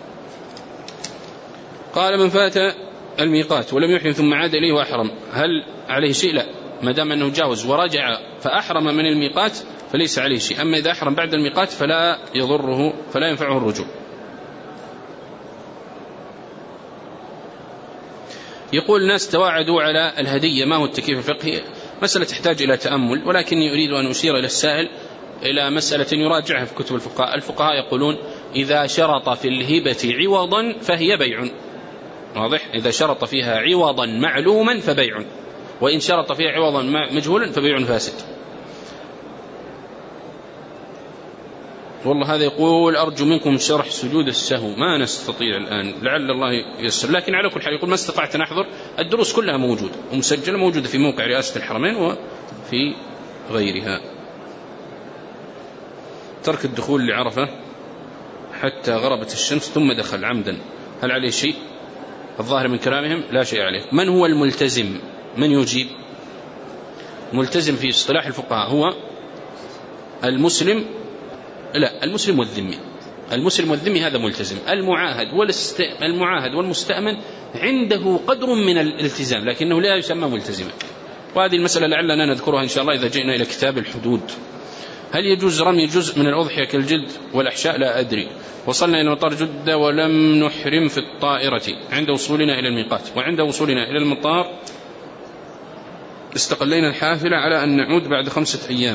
قال من فات الميقات ولم يحرم ثم عاد إليه وأحرم هل عليه شيء؟ لا، ما دام أنه جاوز ورجع فأحرم من الميقات فليس عليه شيء. أما إذا أحرم بعد الميقات فلا يضره فلا ينفعه الرجوع. يقول الناس تواعدوا على الهدية، ما هو التكييف الفقهي؟ مسألة تحتاج إلى تأمل، ولكني أريد أن أشير إلى السائل إلى مسألة يراجعها في كتب الفقهاء. الفقهاء يقولون إذا شرط في الهبة عوضا فهي بيع، واضح؟ إذا شرط فيها عوضا معلوما فبيع، وإن شرط فيها عوضا مجهولا فبيع فاسد. والله هذا يقول أرجو منكم شرح سجود السهو، ما نستطيع الآن، لعل الله ييسر، لكن على كل حال يقول ما استطعت نحضر. الدروس كلها موجودة ومسجلة، موجودة في موقع رئاسة الحرمين وفي غيرها. ترك الدخول لعرفة حتى غربت الشمس ثم دخل عمدا، هل عليه شيء؟ الظاهر من كلامهم لا شيء عليه. من هو الملتزم؟ من يجيب؟ ملتزم في اصطلاح الفقهاء هو المسلم، لا المسلم والذمي. المسلم والذمي هذا ملتزم. المعاهد والاست... المعاهد والمستأمن عنده قدر من الالتزام لكنه لا يسمى ملتزما، وهذه المسألة لعلنا نذكرها إن شاء الله إذا جئنا إلى كتاب الحدود. هل يجوز رمي جزء من الأضحية كالجلد والأحشاء؟ لا أدري. وصلنا إلى مطار جدة ولم نحرم في الطائرة عند وصولنا إلى الميقات، وعند وصولنا إلى المطار استقلينا الحافلة على أن نعود بعد خمسة أيام.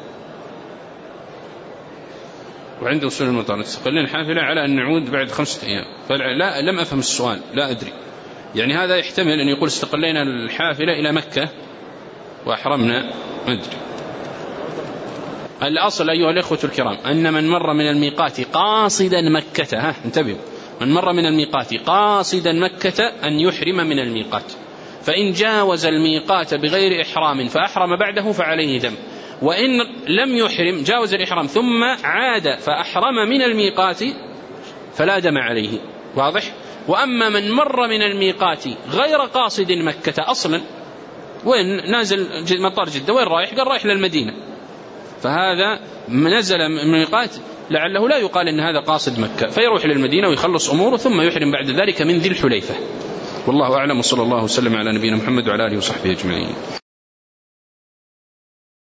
وعند وصول المطار استقلينا الحافلة على أن نعود بعد خمسة أيام. فلا لم أفهم السؤال، لا أدري. يعني هذا يحتمل أن يقول استقلينا الحافلة إلى مكة وأحرمنا، ما أدري. الأصل أيها الأخوة الكرام أن من مر من الميقات قاصدا مكة، ها انتبهوا، من مر من الميقات قاصدا مكة أن يحرم من الميقات، فإن جاوز الميقات بغير إحرام فأحرم بعده فعليه دم، وإن لم يحرم جاوز الإحرام ثم عاد فأحرم من الميقات فلا دم عليه، واضح؟ وأما من مر من الميقات غير قاصد مكة أصلا، وين نازل مطار جدة وين رايح؟ قال رايح للمدينة، فهذا نزل من الميقات لعله لا يقال إن هذا قاصد مكة، فيروح للمدينة ويخلص أموره ثم يحرم بعد ذلك من ذي الحليفة. والله أعلم، وصلى الله وسلم على نبينا محمد وعلى آله وصحبه أجمعين.